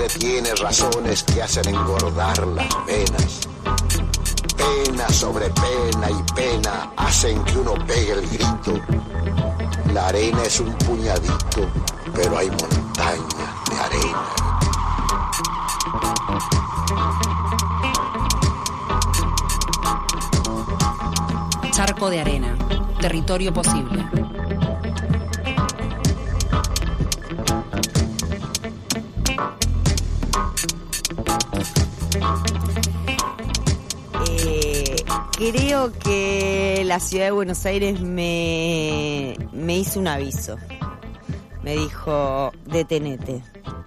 hambre tiene razones que hacen engordar las penas. Pena sobre pena y pena hacen que uno pegue el grito. La arena es un puñadito, pero hay montañas de arena. Charco de arena, territorio posible. Creo que la ciudad de Buenos Aires me hizo un aviso. Me dijo, detenete.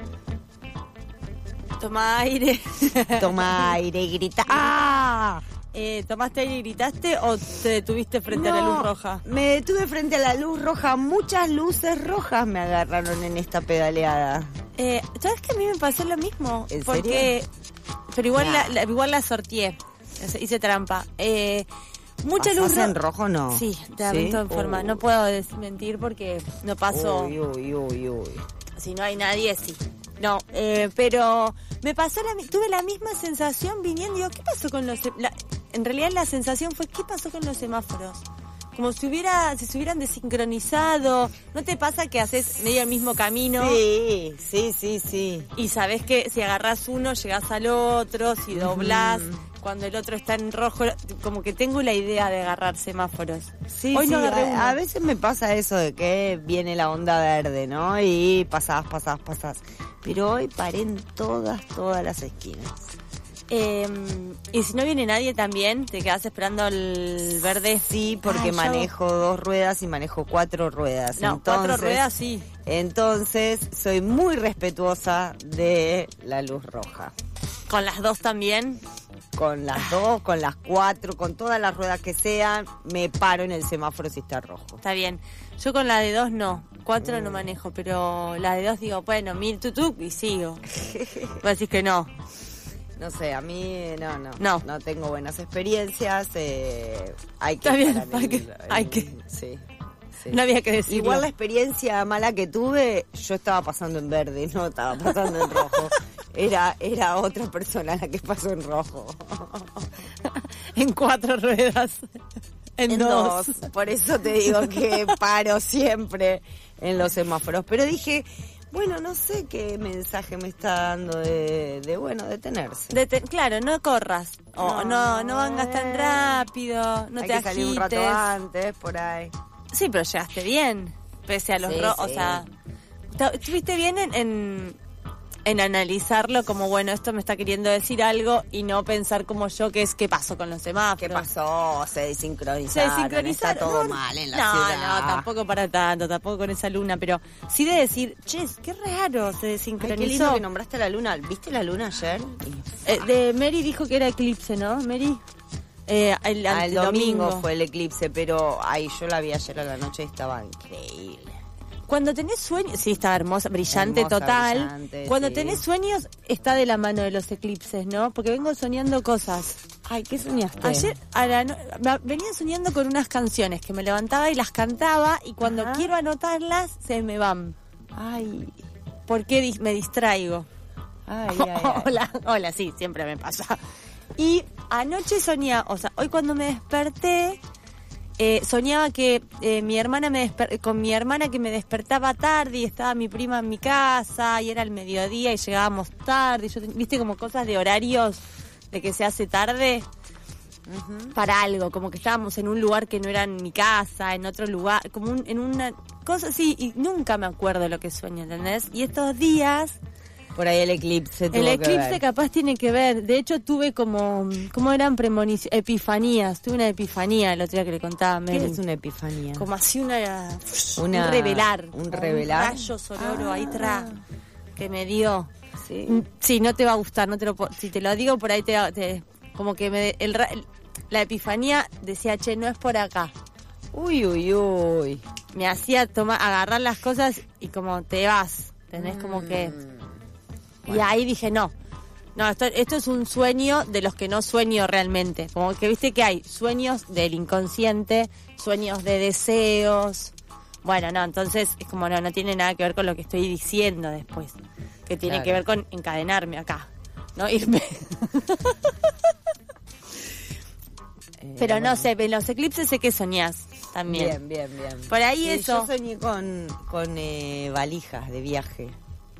Toma aire. Toma aire y grita. ¡Ah! ¿Tomaste aire y gritaste o te detuviste frente a la luz roja? Me detuve frente a la luz roja. Muchas luces rojas me agarraron en esta pedaleada. ¿Sabes que a mí me pasó lo mismo? ¿En Porque, serio? Pero igual, igual la sorteé. Hice trampa. Mucha luz en rojo no. Sí, te avento en forma. No puedo desmentir porque no paso. Uy. Si no hay nadie, sí. No, pero me pasó tuve la misma sensación viniendo. Digo, ¿qué pasó con los? En realidad la sensación fue, ¿qué pasó con los semáforos? Como si se hubieran desincronizado. ¿No te pasa que haces medio el mismo camino? Sí. Y sabés que si agarrás uno, llegás al otro, si doblás, cuando el otro está en rojo, como que tengo la idea de agarrar semáforos. Sí, hoy no agarré uno. A veces me pasa eso de que viene la onda verde, ¿no? Y pasás. Pero hoy paré en todas las esquinas. Y si no viene nadie también, ¿te quedás esperando el verde? Sí, porque manejo 2 ruedas y manejo 4 ruedas. No, entonces, 4 ruedas sí. Entonces soy muy respetuosa de la luz roja. ¿Con las 2 también? Con las 2, con las 4, con todas las ruedas que sean, me paro en el semáforo si está rojo. Está bien. Yo con la de 2 no. 4 no manejo, pero la de 2 digo, bueno, mil tutup y sigo. Vos decís que no. No sé, a mí no tengo buenas experiencias. Hay que. Está bien, hay que. Sí. No había que decirlo. Igual la experiencia mala que tuve, yo estaba pasando en verde, no estaba pasando en rojo. Era otra persona la que pasó en rojo. En 4 ruedas. En 2. Por eso te digo que paro siempre en los semáforos. Pero dije, bueno, no sé qué mensaje me está dando de detenerse. Claro, no corras. O no vengas tan rápido. No hay te que salir un rato antes, por ahí. Sí, pero llegaste bien. Pese a los o sea, estuviste bien en analizarlo como, bueno, esto me está queriendo decir algo y no pensar como yo que es qué pasó con los semáforos. ¿Qué pasó? Se desincronizaron. Está todo mal en la ciudad. No, tampoco para tanto, tampoco con esa luna, pero sí de decir, che, qué raro, se desincronizó. Ay, qué lindo que nombraste la luna. ¿Viste la luna ayer? De Mary dijo que era eclipse, ¿no, Mary? El domingo fue el eclipse, pero yo la vi ayer a la noche y estaba increíble. Cuando tenés sueños, sí, está hermosa, brillante, total. Brillante, cuando tenés sueños, está de la mano de los eclipses, ¿no? Porque vengo soñando cosas. Ay, ¿qué soñaste? Ayer venía soñando con unas canciones que me levantaba y las cantaba y cuando quiero anotarlas se me van. Ay, ¿por qué me distraigo? Ay. Hola, sí, siempre me pasa. Y anoche soñaba, o sea, hoy cuando me desperté, soñaba que con mi hermana que me despertaba tarde y estaba mi prima en mi casa y era el mediodía y llegábamos tarde. Y yo, viste, como cosas de horarios de que se hace tarde para algo, como que estábamos en un lugar que no era en mi casa, en otro lugar, como en una cosa así, y nunca me acuerdo lo que sueño, ¿entendés? Y estos días... Por ahí el eclipse tuvo El eclipse que ver. capaz tiene que ver. De hecho, tuve como eran premoniciones, epifanías. Tuve una epifanía el otro día que le contaba a Mary. ¿Qué es una epifanía? Como así un revelar. Un revelar. Un rayo sonoro ahí atrás que me dio. ¿Sí? Sí, no te va a gustar. No te lo si te lo digo por ahí como que la epifanía decía, che, no es por acá. Uy. Me hacía agarrar las cosas y como te vas. ¿Tenés como que... Bueno. Y ahí dije, no, esto es un sueño de los que no sueño realmente. Como que viste que hay sueños del inconsciente, sueños de deseos, Bueno, no, entonces es como no tiene nada que ver con lo que estoy diciendo después. Que tiene Claro. que ver con encadenarme acá, no irme. Pero no sé, en los eclipses sé que soñás también. Bien. Por ahí Sí, eso. Yo soñé con valijas de viaje.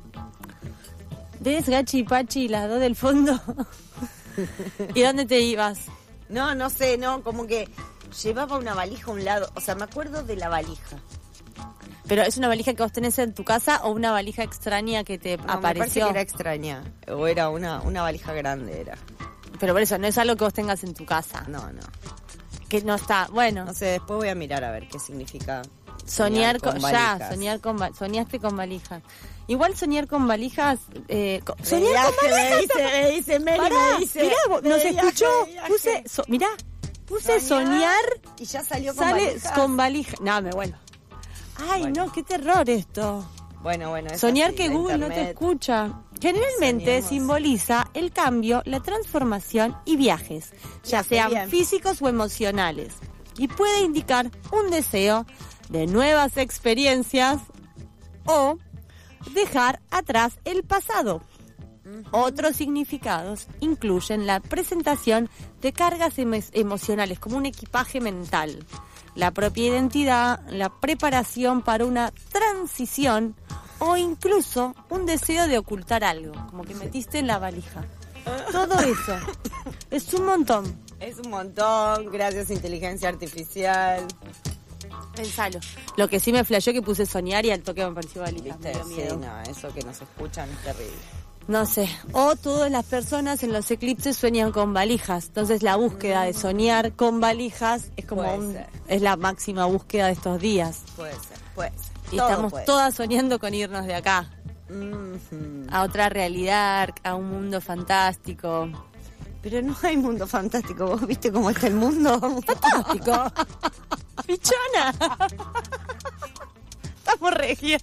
¿Ves Gachi y Pachi, las dos del fondo? ¿Y dónde te ibas? No sé, como que llevaba una valija a un lado. O sea, me acuerdo de la valija. ¿Pero es una valija que vos tenés en tu casa o una valija extraña que te No, me parece apareció? que era extraña. O era una valija grande, era. Pero por eso, no es algo que vos tengas en tu casa. No. Que no está, bueno. No sé, después voy a mirar a ver qué significa Soñar con valijas. soñaste con valijas. Igual soñar con valijas, soñar Viaje, con valijas. me dice Meli, Pará, me dice. mirá, nos de viaje, escuchó, de viaje. puse soñar, y ya salió con sale valijas. con valijas. No, me vuelvo. Ay, Bueno. no, qué terror esto. Bueno, es Soñar así, que la Google no te internet. escucha. Generalmente Soñemos. simboliza el cambio, la transformación y viajes, ya Viaje, sean bien. físicos o emocionales. Y puede indicar un deseo de nuevas experiencias o dejar atrás el pasado. Otros significados incluyen la presentación de cargas emocionales como un equipaje mental, la propia identidad, la preparación para una transición o incluso un deseo de ocultar algo, como que metiste en la valija. Todo eso es un montón. Es un montón, gracias a inteligencia artificial. Pensalo. Lo que sí me flasheó que puse soñar y al toque me pareció valija. ¿Viste? Me dio Sí, miedo. no, eso que nos escuchan es terrible. No sé. O todas las personas en los eclipses sueñan con valijas. Entonces la búsqueda de soñar con valijas es como Puede ser. es la máxima búsqueda de estos días. Puede ser. Y Todo estamos puede. todas soñando con irnos de acá. Ujú. A otra realidad, a un mundo fantástico. Pero no hay mundo fantástico. ¿Vos viste cómo está el mundo? ¡Fantástico! ¡Pichona! Estamos regias.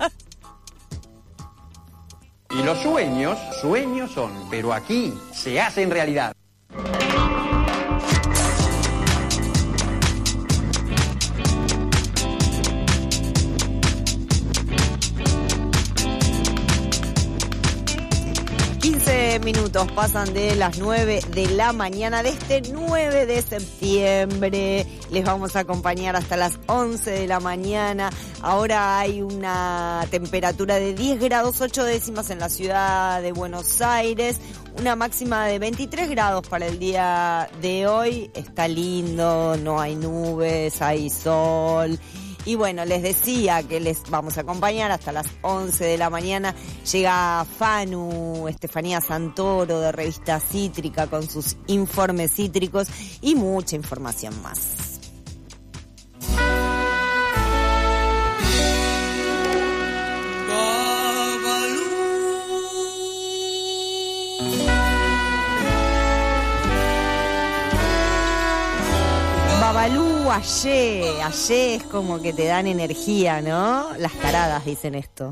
Y los sueños son, pero aquí se hacen realidad. Minutos pasan de las 9 de la mañana de este 9 de septiembre. Les vamos a acompañar hasta las 11 de la mañana. Ahora hay una temperatura de 10 grados 8 décimas en la ciudad de Buenos Aires. Una máxima de 23 grados para el día de hoy. Está lindo, no hay nubes, hay sol. Y bueno, les decía que les vamos a acompañar hasta las 11 de la mañana. Llega Fanu, Estefanía Santoro de Revista Cítrica con sus informes cítricos y mucha información más. Babalú, Ayé es como que te dan energía, ¿no? Las taradas dicen esto.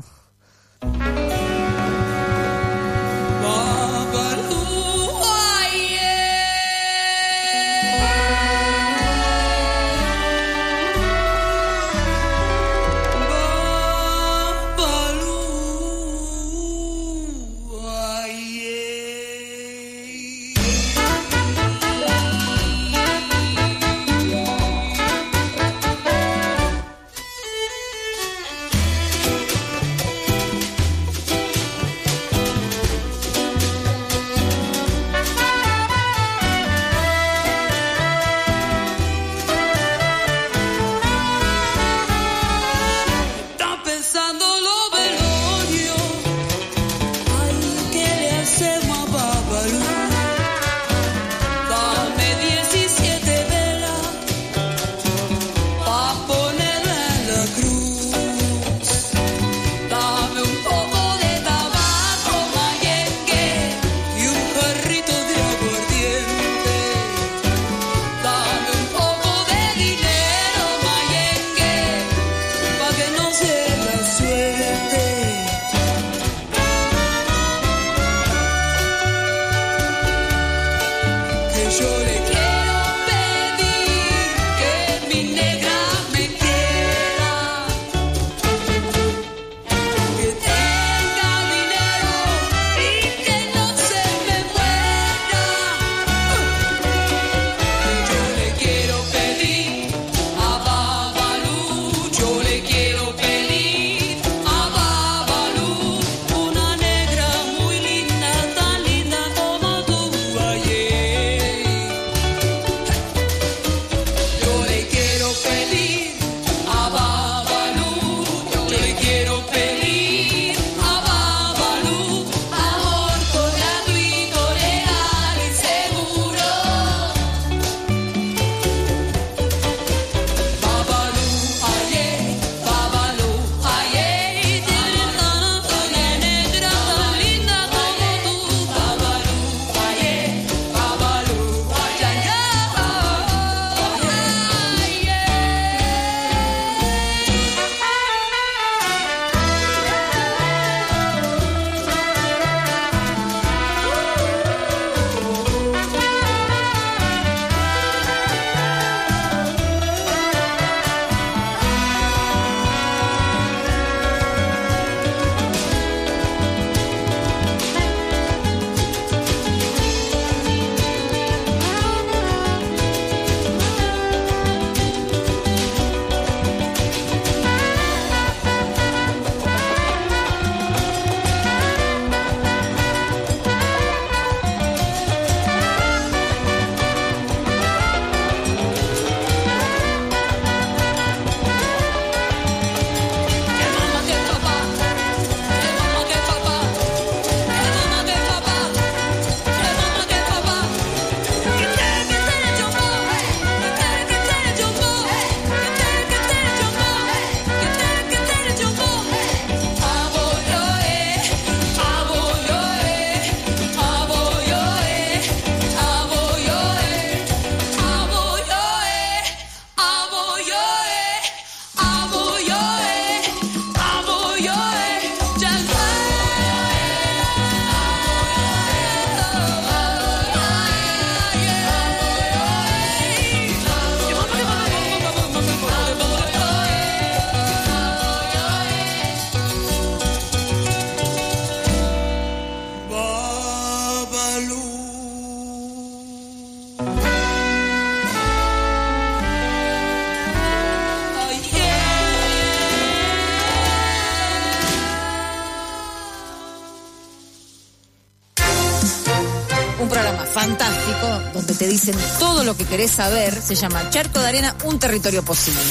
fantástico, donde te dicen todo lo que querés saber. Se llama Charco de Arena, un territorio posible.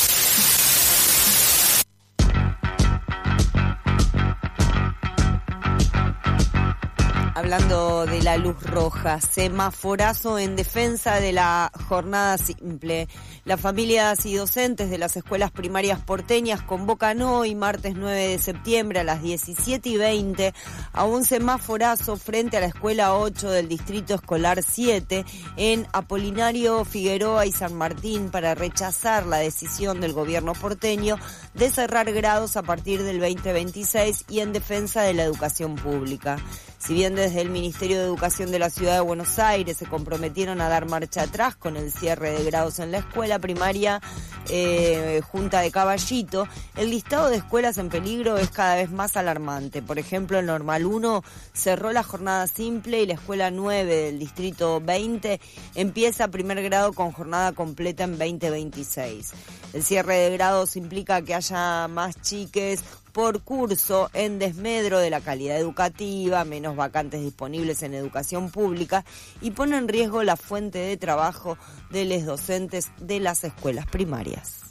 Hablando de la luz roja, semaforazo en defensa de la jornada simple. Las familias y docentes de las escuelas primarias porteñas convocan hoy, martes 9 de septiembre a las 17:20, a un semaforazo frente a la escuela 8 del Distrito Escolar 7 en Apolinario Figueroa y San Martín para rechazar la decisión del gobierno porteño de cerrar grados a partir del 2026 y en defensa de la educación pública. Si bien desde el Ministerio de Educación de la Ciudad de Buenos Aires se comprometieron a dar marcha atrás con el cierre de grados en la escuela primaria Junta de Caballito, el listado de escuelas en peligro es cada vez más alarmante. Por ejemplo, el Normal 1 cerró la jornada simple y la escuela 9 del Distrito 20 empieza primer grado con jornada completa en 2026. El cierre de grados implica que haya más chiques por curso en desmedro de la calidad educativa, menos vacantes disponibles en educación pública y pone en riesgo la fuente de trabajo de los docentes de las escuelas primarias.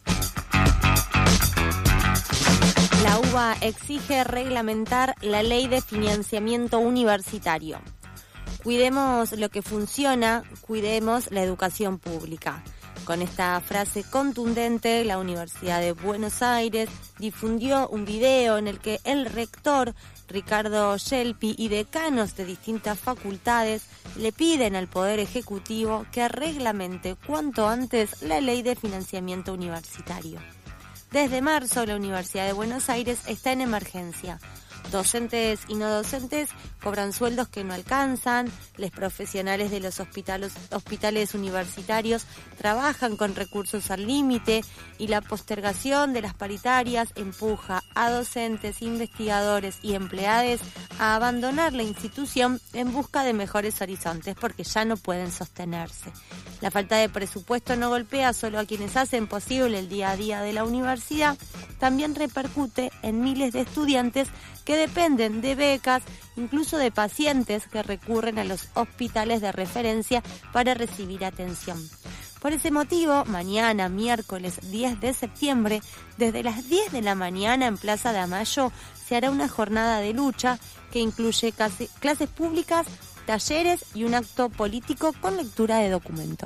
La UBA exige reglamentar la ley de financiamiento universitario. Cuidemos lo que funciona, cuidemos la educación pública. Con esta frase contundente, la Universidad de Buenos Aires difundió un video en el que el rector Ricardo Yelpi y decanos de distintas facultades le piden al Poder Ejecutivo que reglamente cuanto antes la ley de financiamiento universitario. Desde marzo, la Universidad de Buenos Aires está en emergencia. Docentes y no docentes cobran sueldos que no alcanzan, los profesionales de los hospitales universitarios trabajan con recursos al límite y la postergación de las paritarias empuja a docentes, investigadores y empleados a abandonar la institución en busca de mejores horizontes porque ya no pueden sostenerse. La falta de presupuesto no golpea solo a quienes hacen posible el día a día de la universidad, también repercute en miles de estudiantes que dependen de becas, incluso de pacientes que recurren a los hospitales de referencia para recibir atención. Por ese motivo, mañana, miércoles 10 de septiembre, desde las 10 de la mañana en Plaza de Amayo, se hará una jornada de lucha que incluye clases públicas, talleres y un acto político con lectura de documento.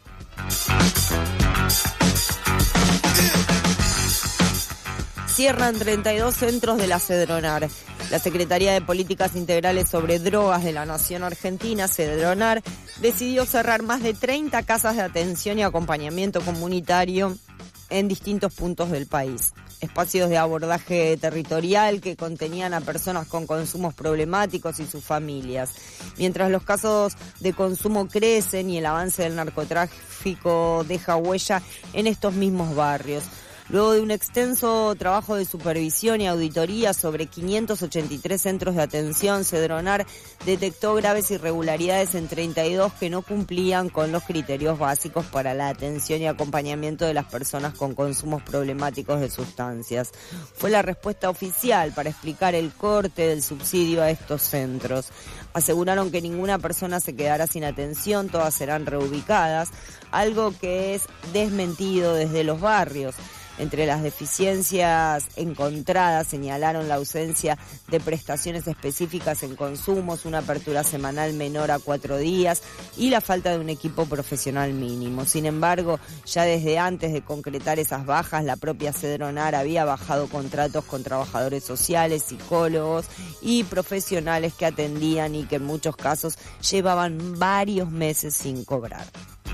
Cierran 32 centros de la Cedronar. La Secretaría de Políticas Integrales sobre Drogas de la Nación Argentina, Cedronar, decidió cerrar más de 30 casas de atención y acompañamiento comunitario en distintos puntos del país. Espacios de abordaje territorial que contenían a personas con consumos problemáticos y sus familias. Mientras los casos de consumo crecen y el avance del narcotráfico deja huella en estos mismos barrios. Luego de un extenso trabajo de supervisión y auditoría sobre 583 centros de atención, Cedronar detectó graves irregularidades en 32 que no cumplían con los criterios básicos para la atención y acompañamiento de las personas con consumos problemáticos de sustancias. Fue la respuesta oficial para explicar el corte del subsidio a estos centros. Aseguraron que ninguna persona se quedará sin atención, todas serán reubicadas, algo que es desmentido desde los barrios. Entre las deficiencias encontradas señalaron la ausencia de prestaciones específicas en consumos, una apertura semanal menor a 4 días y la falta de un equipo profesional mínimo. Sin embargo, ya desde antes de concretar esas bajas, la propia Cedronar había bajado contratos con trabajadores sociales, psicólogos y profesionales que atendían y que en muchos casos llevaban varios meses sin cobrar.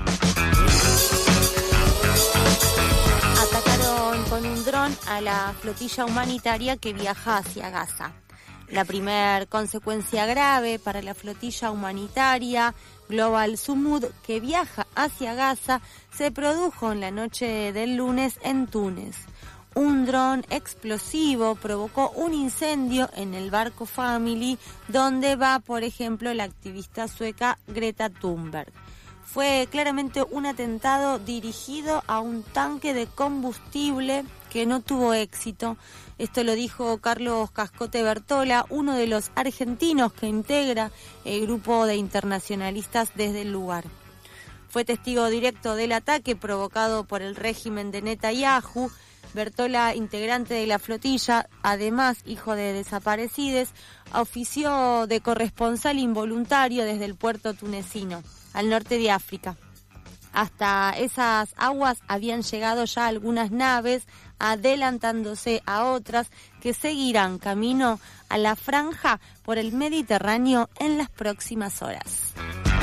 Con un dron a la flotilla humanitaria que viaja hacia Gaza. La primer consecuencia grave para la flotilla humanitaria Global Sumud que viaja hacia Gaza se produjo en la noche del lunes en Túnez. Un dron explosivo provocó un incendio en el barco Family, donde va, por ejemplo, la activista sueca Greta Thunberg. Fue claramente un atentado dirigido a un tanque de combustible que no tuvo éxito. Esto lo dijo Carlos Cascote Bertola, uno de los argentinos que integra el grupo de internacionalistas desde el lugar. Fue testigo directo del ataque provocado por el régimen de Netanyahu. Bertola, integrante de la flotilla, además hijo de desaparecidos, ofició de corresponsal involuntario desde el puerto tunecino, al norte de África. Hasta esas aguas habían llegado ya algunas naves, adelantándose a otras que seguirán camino a la franja por el Mediterráneo en las próximas horas.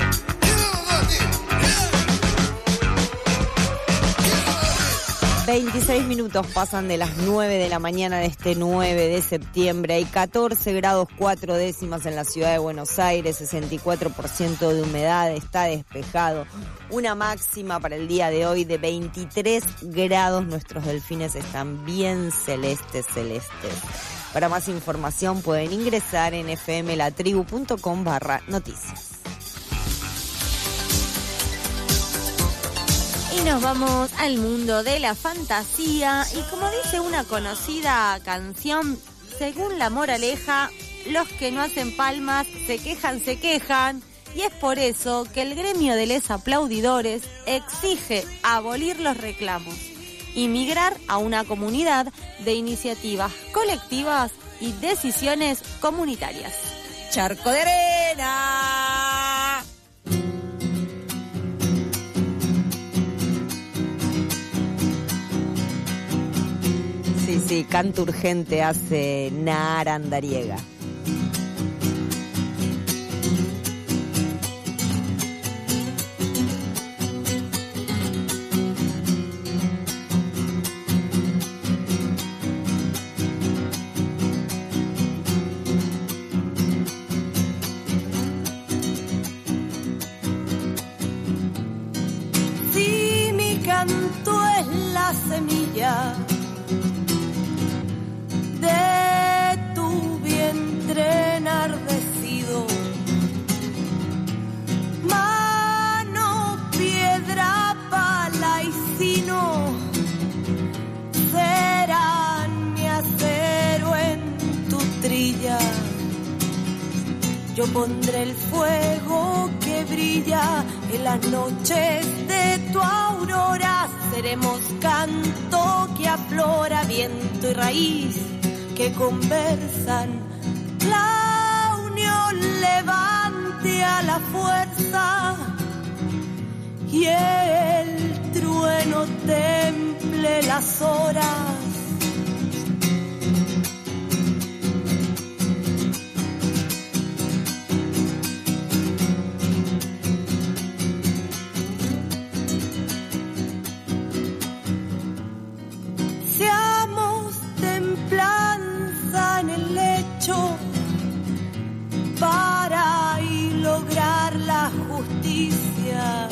26 minutos pasan de las 9 de la mañana de este 9 de septiembre. Hay 14 grados 4 décimas en la ciudad de Buenos Aires, 64% de humedad, está despejado. Una máxima para el día de hoy de 23 grados. Nuestros delfines están bien celestes. Para más información pueden ingresar en fmlatribu.com/noticias. Y nos vamos al mundo de la fantasía y como dice una conocida canción, según la moraleja, los que no hacen palmas se quejan y es por eso que el gremio de les aplaudidores exige abolir los reclamos y migrar a una comunidad de iniciativas colectivas y decisiones comunitarias. Charco de arena. Sí, canto urgente hace Nahar Andariega. Si mi canto es la semilla de tu vientre enardecido, mano, piedra, pala y sino serán mi acero en tu trilla. Yo pondré el fuego que brilla en las noches de tu aurora. Seremos canto que aflora, viento y raíz que conversan. La unión levante a la fuerza y el trueno temple las horas. Seamos templanza en el lecho para y lograr la justicia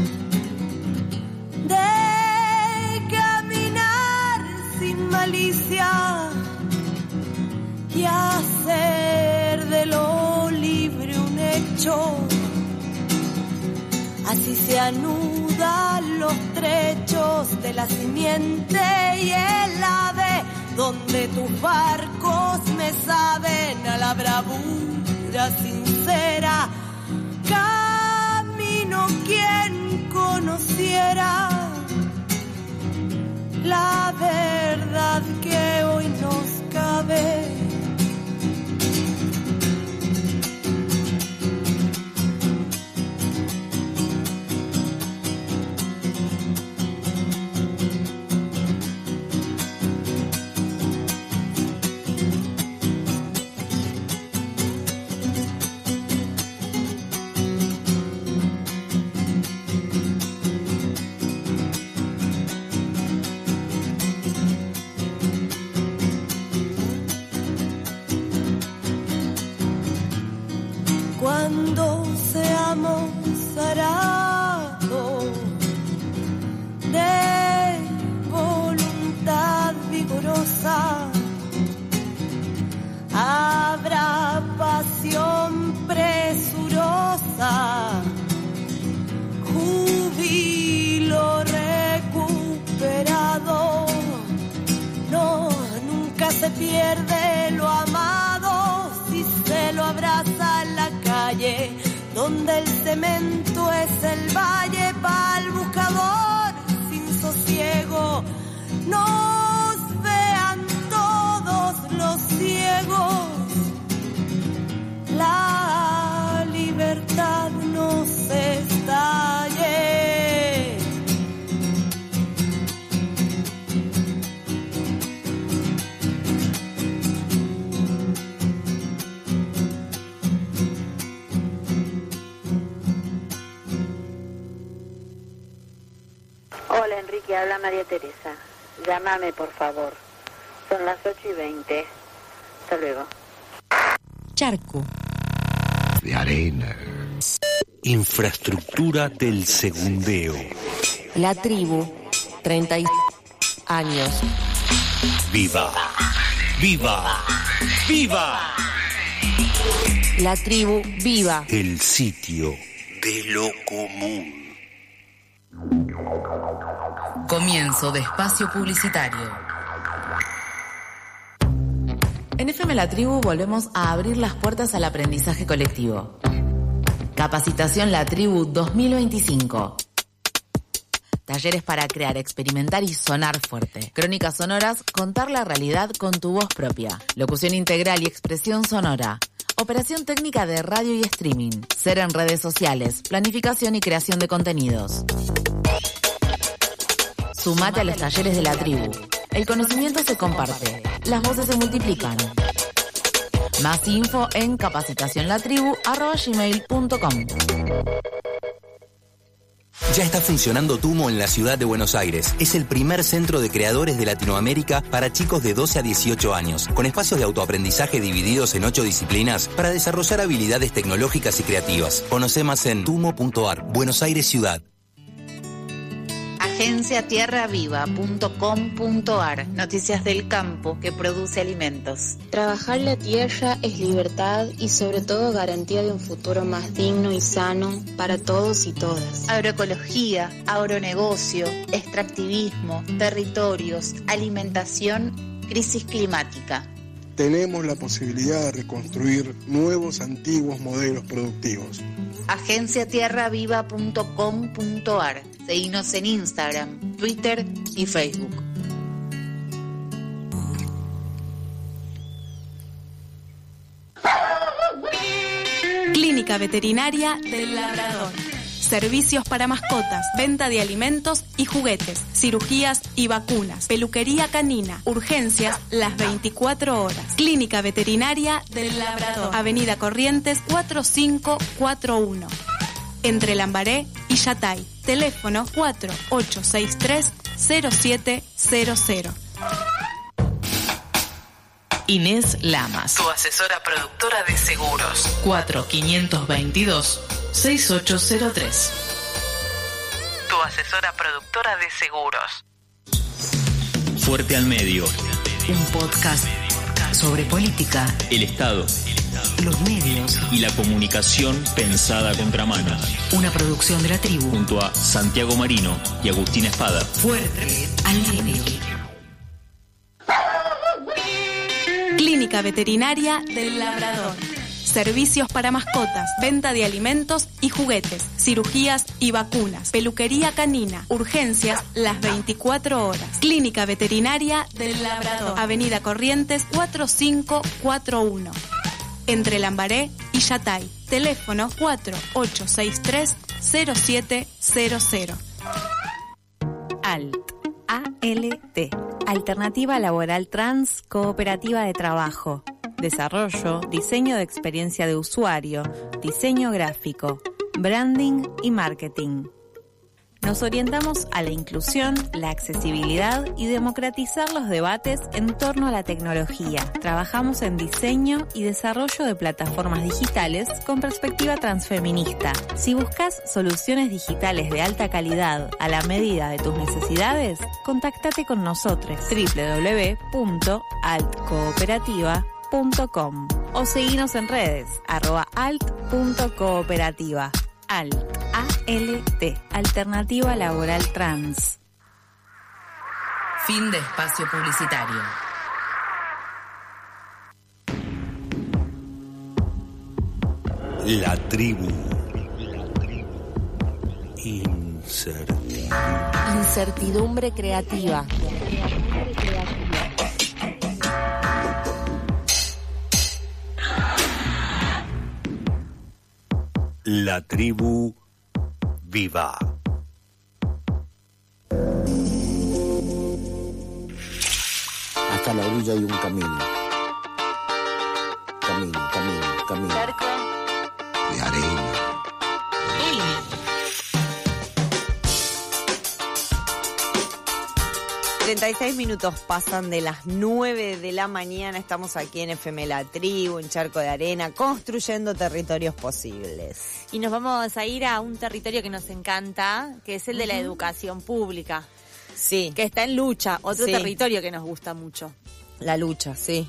de caminar sin malicia y hacer de lo libre un hecho. Así se anudan los trechos de la simiente y el ave, donde tus barcos me saben a la bravura sincera. Camino quien conociera la verdad que hoy nos cabe. pierde lo amado si se lo abraza en la calle, donde el cemento es el valle pa'l buscador sin sosiego. Nos vean todos los ciegos, la libertad nos estalle. Hola Enrique, habla María Teresa. Llámame por favor. Son las 8:20. Hasta luego. Charco. De arena. Infraestructura del segundeo. La tribu, 30 años. ¡Viva! ¡Viva! ¡Viva! La tribu viva. El sitio de lo común. Comienzo de espacio publicitario. En FM La Tribu volvemos a abrir las puertas al aprendizaje colectivo. Capacitación La Tribu 2025. Talleres para crear, experimentar y sonar fuerte. Crónicas sonoras, contar la realidad con tu voz propia. Locución integral y expresión sonora. Operación técnica de radio y streaming. Ser en redes sociales. Planificación y creación de contenidos. Sumate a los talleres de La Tribu. El conocimiento se comparte. Las voces se multiplican. Más info en capacitacionlatribu@gmail.com. Ya está funcionando Tumo en la ciudad de Buenos Aires. Es el primer centro de creadores de Latinoamérica para chicos de 12 a 18 años, con espacios de autoaprendizaje divididos en 8 disciplinas para desarrollar habilidades tecnológicas y creativas. Conoce más en tumo.ar, Buenos Aires Ciudad. agenciatierraviva.com.ar. Noticias del campo que produce alimentos. Trabajar la tierra es libertad y sobre todo garantía de un futuro más digno y sano para todos y todas. Agroecología, agronegocio, extractivismo, territorios, alimentación, crisis climática. Tenemos la posibilidad de reconstruir nuevos, antiguos modelos productivos. agenciatierraviva.com.ar. Seguinos en Instagram, Twitter y Facebook. Clínica Veterinaria del Labrador. Servicios para mascotas, venta de alimentos y juguetes, cirugías y vacunas, peluquería canina, urgencias las 24 horas. Clínica Veterinaria del Labrador, Avenida Corrientes 4541. Entre Lambaré y Yatay. Teléfono 4863-0700. Inés Lamas, tu asesora productora de seguros. 4522-6803. Tu asesora productora de seguros. Fuerte al medio. Un podcast sobre política, El Estado, los medios y la comunicación pensada a contramano. Una producción de La Tribu. Junto a Santiago Marino y Agustín Espada. Fuerte al medio. Clínica Veterinaria del Labrador. Servicios para mascotas, venta de alimentos y juguetes, cirugías y vacunas, peluquería canina, urgencias las 24 horas. Clínica Veterinaria del Labrador, Avenida Corrientes 4541. Entre Lambaré y Yatay. Teléfono 4863-0700. ALT. ALT. Alternativa Laboral Trans Cooperativa de Trabajo. Desarrollo, diseño de experiencia de usuario, diseño gráfico, branding y marketing. Nos orientamos a la inclusión, la accesibilidad y democratizar los debates en torno a la tecnología. Trabajamos en diseño y desarrollo de plataformas digitales con perspectiva transfeminista. Si buscas soluciones digitales de alta calidad a la medida de tus necesidades, contáctate con nosotros www.altcooperativa.com o seguinos en redes @alt.cooperativa. ALT, ALT, Alternativa Laboral Trans. Fin de espacio publicitario. La tribu. Incertidumbre creativa. La tribu viva. Hasta la orilla hay un camino. Camino. Cerco. De arena. 36 minutos pasan de las 9 de la mañana. Estamos aquí en FM La Tribu, en Charco de Arena, construyendo territorios posibles. Y nos vamos a ir a un territorio que nos encanta, que es el de la educación pública. Sí. Que está en lucha, otro Sí. territorio que nos gusta mucho. La lucha, sí.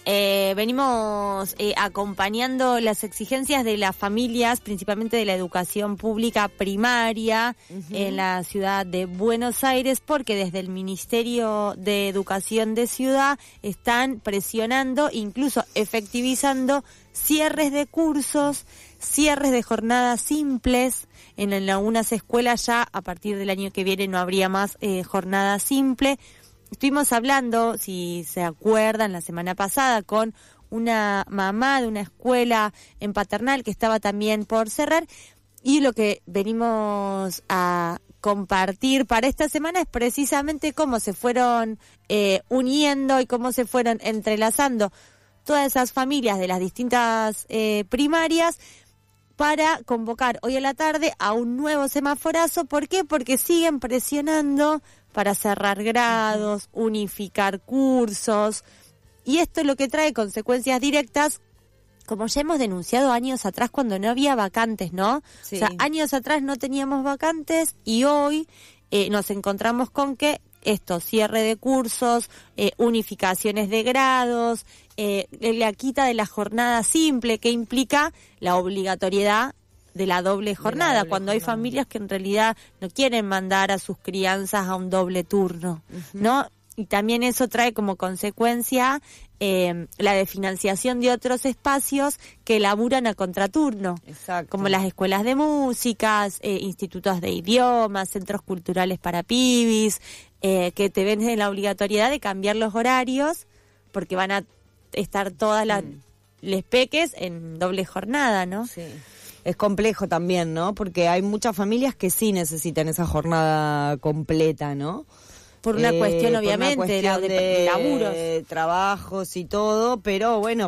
Venimos acompañando las exigencias de las familias, principalmente de la educación pública primaria en la ciudad de Buenos Aires, porque desde el Ministerio de Educación de Ciudad están presionando, incluso efectivizando cierres de cursos, cierres de jornadas simples. En algunas escuelas ya a partir del año que viene no habría más jornada simple. Estuvimos hablando, si se acuerdan, la semana pasada con una mamá de una escuela en Paternal que estaba también por cerrar, y lo que venimos a compartir para esta semana es precisamente cómo se fueron uniendo y cómo se fueron entrelazando todas esas familias de las distintas primarias para convocar hoy a la tarde a un nuevo semaforazo. ¿Por qué? Porque siguen presionando para cerrar grados, unificar cursos, y esto es lo que trae consecuencias directas, como ya hemos denunciado años atrás cuando no había vacantes, ¿no? Sí. O sea, años atrás no teníamos vacantes y hoy nos encontramos con que esto, cierre de cursos, unificaciones de grados, la quita de la jornada simple, que implica la obligatoriedad de la doble jornada, cuando hay familias que en realidad no quieren mandar a sus crianzas a un doble turno, ¿no? Y también eso trae como consecuencia la desfinanciación de otros espacios que laburan a contraturno. Exacto. Como las escuelas de música, institutos de idiomas, centros culturales para pibis, que te ven en la obligatoriedad de cambiar los horarios porque van a estar todas las les peques en doble jornada, ¿no? Sí. Es complejo también, ¿no? Porque hay muchas familias que sí necesitan esa jornada completa, ¿no? Por una cuestión, por una obviamente, cuestión de laburos. Trabajos y todo, pero bueno,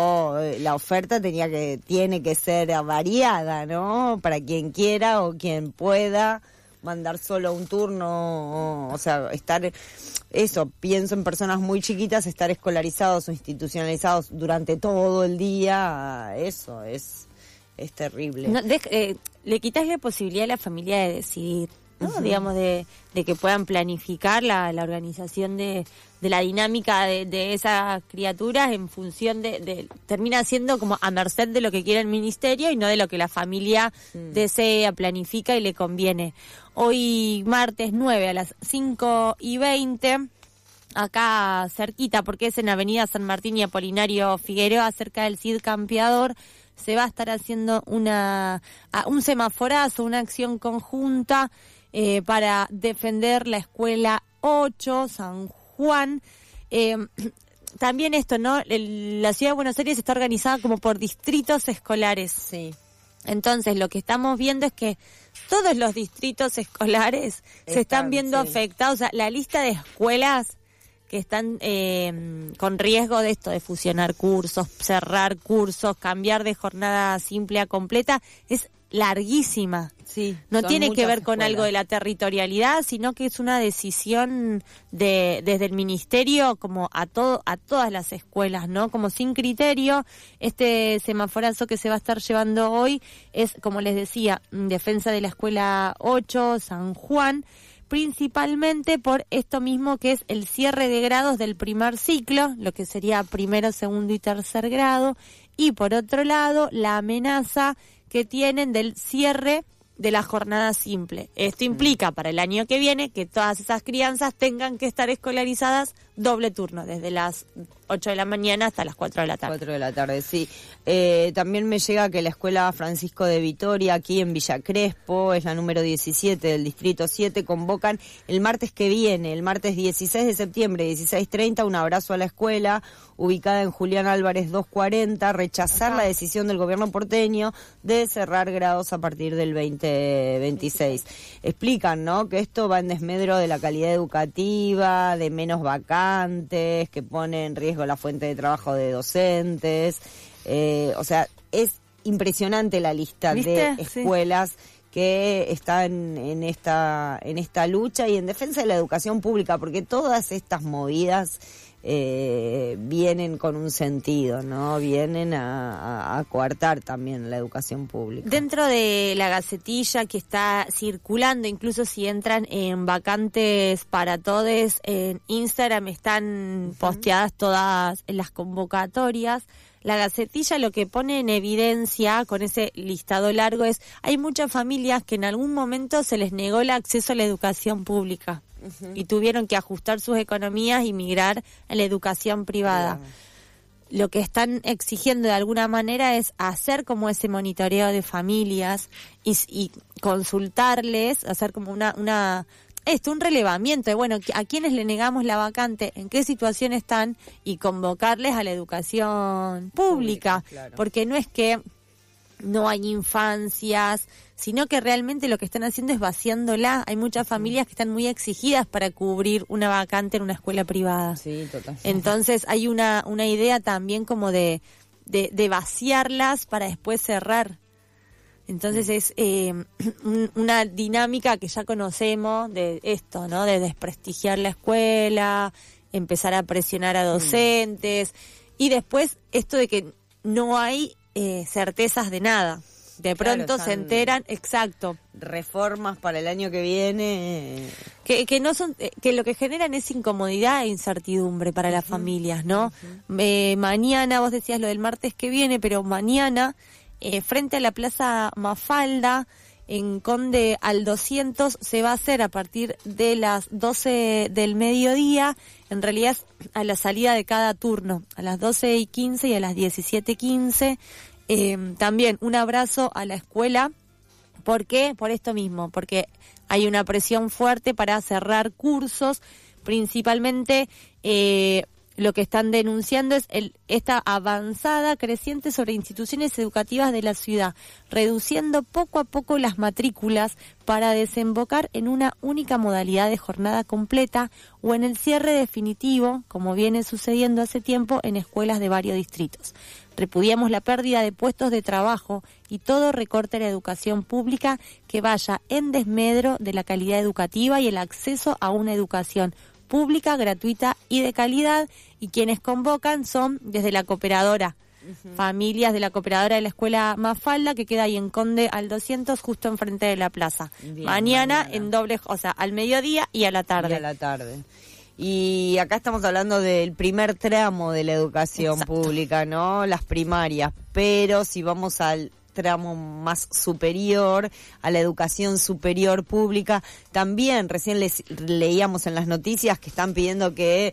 la oferta tiene que ser variada, ¿no? Para quien quiera o quien pueda mandar solo un turno, o sea, pienso en personas muy chiquitas, estar escolarizados o institucionalizados durante todo el día, eso es terrible. No, le quitas la posibilidad a la familia de decidir, ¿no? Digamos, de que puedan planificar la organización de la dinámica de esas criaturas en función termina siendo como a merced de lo que quiere el ministerio y no de lo que la familia desea, planifica y le conviene. Hoy martes 9 a las 5:20, acá cerquita, porque es en Avenida San Martín y Apolinario Figueroa, cerca del Cid Campeador, se va a estar haciendo un semaforazo, una acción conjunta para defender la escuela 8, San Juan. También esto, ¿no? La ciudad de Buenos Aires está organizada como por distritos escolares. Sí. Entonces, lo que estamos viendo es que todos los distritos escolares se están viendo afectados. O sea, la lista de escuelas que están con riesgo de esto, de fusionar cursos, cerrar cursos, cambiar de jornada simple a completa, es larguísima. Sí, no son tiene que ver muchas con escuelas. algo de la territorialidad, sino que es una decisión desde el ministerio como a todas las escuelas, ¿no? Como sin criterio. Este semaforazo que se va a estar llevando hoy es, como les decía, en defensa de la escuela 8, San Juan, principalmente por esto mismo que es el cierre de grados del primer ciclo, lo que sería primero, segundo y tercer grado, y por otro lado la amenaza que tienen del cierre de la jornada simple. Esto implica para el año que viene que todas esas crianzas tengan que estar escolarizadas doble turno, desde las 8 de la mañana hasta las 4 de la tarde. 4 de la tarde, sí. También me llega que la Escuela Francisco de Vitoria, aquí en Villa Crespo, es la número 17 del Distrito 7, convocan el martes que viene, el martes 16 de septiembre, 16:30, un abrazo a la escuela, ubicada en Julián Álvarez 240, rechazar la decisión del gobierno porteño de cerrar grados a partir del 2026. Explican, ¿no?, que esto va en desmedro de la calidad educativa, de menos vacantes, que pone en riesgo la fuente de trabajo de docentes. O sea, es impresionante la lista de escuelas que están en esta lucha y en defensa de la educación pública, porque todas estas movidas vienen con un sentido, ¿no? Vienen a coartar también la educación pública. Dentro de la gacetilla que está circulando, incluso si entran en Vacantes para Todes, en Instagram están posteadas todas las convocatorias. La gacetilla lo que pone en evidencia con ese listado largo es: hay muchas familias que en algún momento se les negó el acceso a la educación pública y tuvieron que ajustar sus economías y migrar a la educación privada. Lo que están exigiendo de alguna manera es hacer como ese monitoreo de familias y consultarles, hacer como un relevamiento de, bueno, a quienes le negamos la vacante, en qué situación están, y convocarles a la educación pública, claro. Porque no es que no hay infancias, sino que realmente lo que están haciendo es vaciándola. Hay muchas familias que están muy exigidas para cubrir una vacante en una escuela privada. Sí, totalmente. Entonces hay una idea también como de vaciarlas para después cerrar. Entonces es una dinámica que ya conocemos de esto, ¿no? De desprestigiar la escuela, empezar a presionar a docentes y después esto de que no hay certezas de nada. De pronto se enteran, exacto. Reformas para el año que viene. Que no son, que lo que generan es incomodidad e incertidumbre para las familias, ¿no? Mañana, vos decías lo del martes que viene, pero mañana, frente a la Plaza Mafalda, en Conde al 200, se va a hacer a partir de las 12 del mediodía, en realidad a la salida de cada turno, a las 12:15 y a las 17:15. También un abrazo a la escuela. ¿Por qué? Por esto mismo, porque hay una presión fuerte para cerrar cursos, principalmente lo que están denunciando es esta avanzada creciente sobre instituciones educativas de la ciudad, reduciendo poco a poco las matrículas para desembocar en una única modalidad de jornada completa o en el cierre definitivo, como viene sucediendo hace tiempo en escuelas de varios distritos. Repudiamos la pérdida de puestos de trabajo y todo recorte a la educación pública que vaya en desmedro de la calidad educativa y el acceso a una educación pública, gratuita y de calidad, y quienes convocan son desde la cooperadora, familias de la cooperadora de la escuela Mafalda, que queda ahí en Conde al 200, justo enfrente de la plaza. Bien, mañana en doble, o sea, al mediodía y a la tarde. Y a la tarde. Y acá estamos hablando del primer tramo de la educación pública, ¿no? Las primarias, pero si vamos al tramo más superior, a la educación superior pública, también recién leíamos en las noticias que están pidiendo que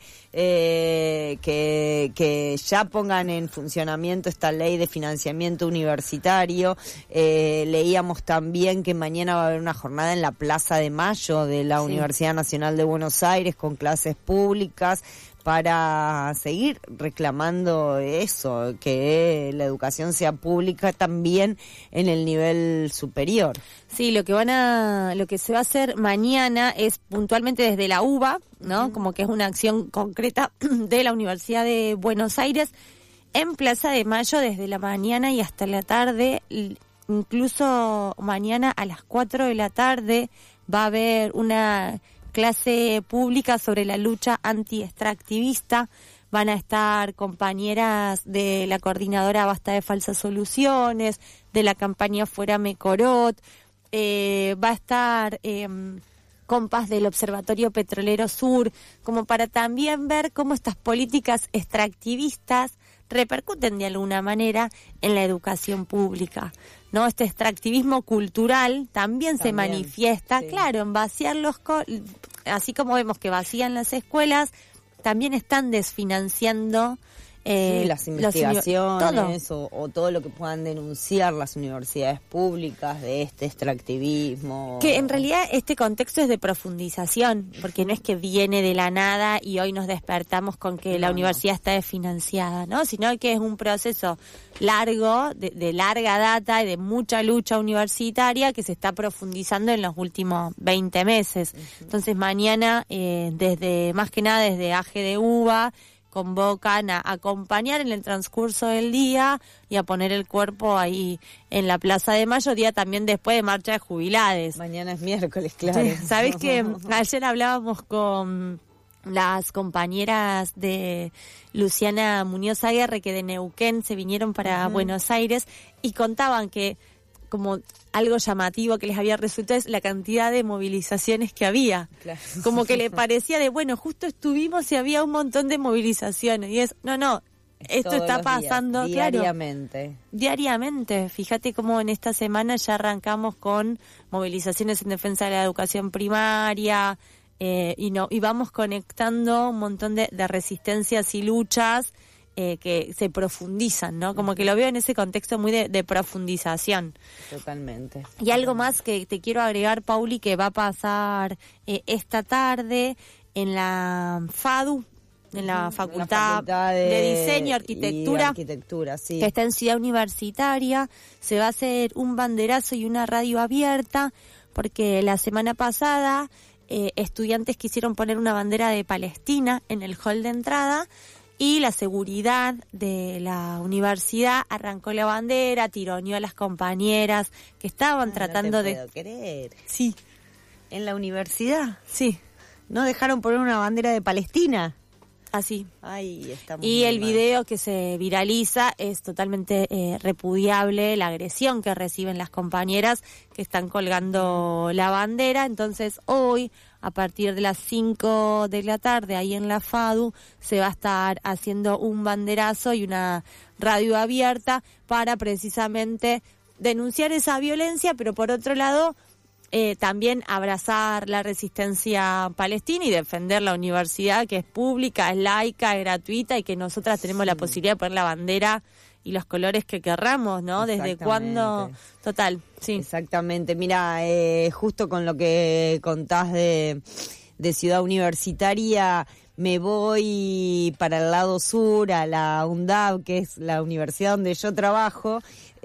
ya pongan en funcionamiento esta ley de financiamiento universitario. Leíamos también que mañana va a haber una jornada en la Plaza de Mayo de la Universidad Nacional de Buenos Aires con clases públicas, para seguir reclamando eso, que la educación sea pública también en el nivel superior. Sí, lo que se va a hacer mañana es puntualmente desde la UBA, ¿no? Como que es una acción concreta de la Universidad de Buenos Aires en Plaza de Mayo desde la mañana y hasta la tarde. Incluso mañana a las 4 de la tarde va a haber una clase pública sobre la lucha anti-extractivista. Van a estar compañeras de la coordinadora Basta de Falsas Soluciones, de la campaña Fuera Mecorot, va a estar compas del Observatorio Petrolero Sur, como para también ver cómo estas políticas extractivistas repercuten de alguna manera en la educación pública, ¿no? Este extractivismo cultural también se manifiesta, claro, en vaciar así como vemos que vacían las escuelas, también están desfinanciando las investigaciones o todo lo que puedan denunciar las universidades públicas de este extractivismo. Que en realidad este contexto es de profundización, porque no es que viene de la nada y hoy nos despertamos con que la universidad está desfinanciada, ¿no? Sino que es un proceso largo, de larga data y de mucha lucha universitaria que se está profundizando en los últimos 20 meses. Entonces mañana, más que nada desde AGDUBA, convocan a acompañar en el transcurso del día y a poner el cuerpo ahí en la Plaza de Mayo, día también después de marcha de jubilades. Mañana es miércoles, claro. ¿Sabés que ayer hablábamos con las compañeras de Luciana Muñoz Aguirre, que de Neuquén se vinieron para Buenos Aires, y contaban que como algo llamativo que les había resultado es la cantidad de movilizaciones que había. Claro. Como que le parecía de, bueno, justo estuvimos y había un montón de movilizaciones. Y esto está pasando diariamente. Diariamente. Fíjate cómo en esta semana ya arrancamos con movilizaciones en defensa de la educación primaria, y vamos conectando un montón de resistencias y luchas que se profundizan, ¿no? Como que lo veo en ese contexto muy de profundización. Totalmente. Y algo más que te quiero agregar, Pauli, que va a pasar esta tarde en la FADU, en la Facultad de Diseño y Arquitectura, sí. Que está en Ciudad Universitaria. Se va a hacer un banderazo y una radio abierta, porque la semana pasada estudiantes quisieron poner una bandera de Palestina en el hall de entrada, y la seguridad de la universidad arrancó la bandera, tironeó a las compañeras que estaban tratando de... No te puedo creer. Sí. ¿En la universidad? Sí. ¿No dejaron poner una bandera de Palestina? Así. Ay, estamos y el mal. video que se viraliza es totalmente repudiable, la agresión que reciben las compañeras que están colgando la bandera. Entonces hoy, a partir de las 5 de la tarde, ahí en la FADU, se va a estar haciendo un banderazo y una radio abierta para precisamente denunciar esa violencia, pero por otro lado también abrazar la resistencia palestina y defender la universidad, que es pública, es laica, es gratuita, y que nosotras tenemos la posibilidad de poner la bandera y los colores que querramos, ¿no? Desde cuándo, total, sí. Exactamente. Mira, justo con lo que contás de Ciudad Universitaria, me voy para el lado sur, a la UNDAB, que es la universidad donde yo trabajo,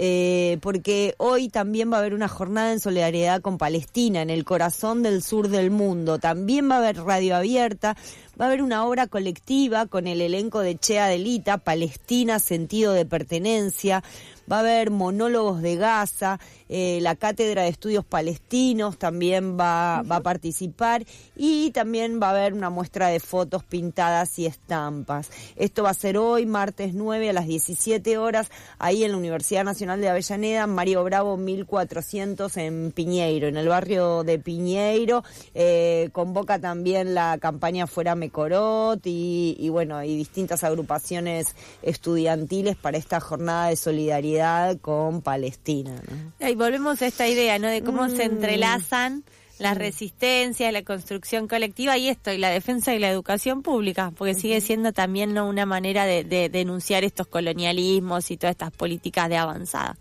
porque hoy también va a haber una jornada en solidaridad con Palestina, en el corazón del sur del mundo. También va a haber radio abierta, va a haber una obra colectiva con el elenco de Chea Delita, Palestina, sentido de pertenencia. Va a haber monólogos de Gaza, la Cátedra de Estudios Palestinos también va a participar, y también va a haber una muestra de fotos pintadas y estampas. Esto va a ser hoy, martes 9 a las 17 horas, ahí en la Universidad Nacional de Avellaneda, Mario Bravo 1400 en Piñeiro, en el barrio de Piñeiro. Convoca también la campaña Fuera Mecorot y bueno, y distintas agrupaciones estudiantiles para esta jornada de solidaridad con Palestina, ¿no? Y volvemos a esta idea, ¿no? De cómo se entrelazan las resistencias, la construcción colectiva y la defensa de la educación pública, porque sigue siendo también, ¿no?, una manera de denunciar estos colonialismos y todas estas políticas de avanzada.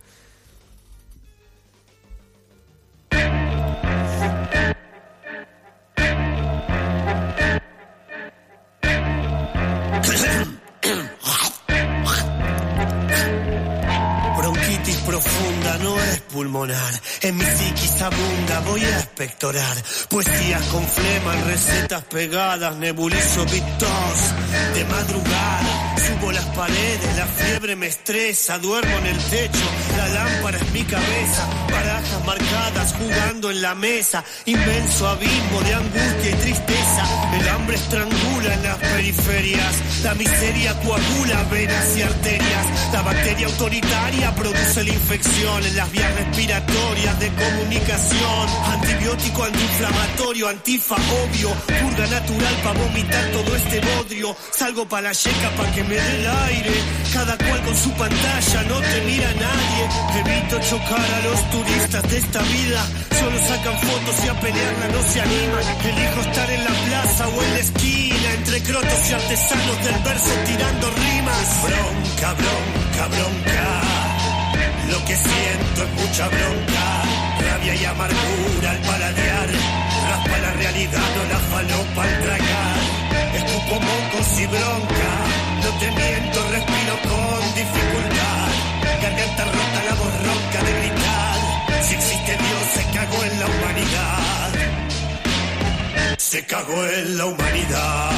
Profunda, no es pulmonar. En mi psiquis abunda, voy a expectorar. Poesías con flema, recetas pegadas. Nebulizo Victos de madrugada. Subo las paredes, la fiebre me estresa. Duermo en el techo, la lámpara es mi cabeza. Barajas marcadas jugando en la mesa. Inmenso abismo de angustia y tristeza. El hambre estrangula en las periferias. La miseria coagula venas y arterias. La bacteria autoritaria produce la infección en las vías respiratorias de comunicación. Antibiótico, antiinflamatorio, antifa obvio. Purga natural pa' vomitar todo este bodrio. Salgo pa' la yeca pa' que me dé del aire, cada cual con su pantalla, no te mira nadie. Evito chocar a los turistas de esta vida, solo sacan fotos y a pelearla no se animan. Elijo estar en la plaza o en la esquina, entre crotos y artesanos del verso tirando rimas. Bronca, bronca, bronca, lo que siento es mucha bronca, rabia y amargura al paladear, raspa la realidad, no la falopa al tragar. Escupo mocos y bronca, no te miento, respiro con dificultad. Garganta rota, la voz ronca de gritar. Si existe Dios, se cagó en la humanidad. Se cagó en la humanidad.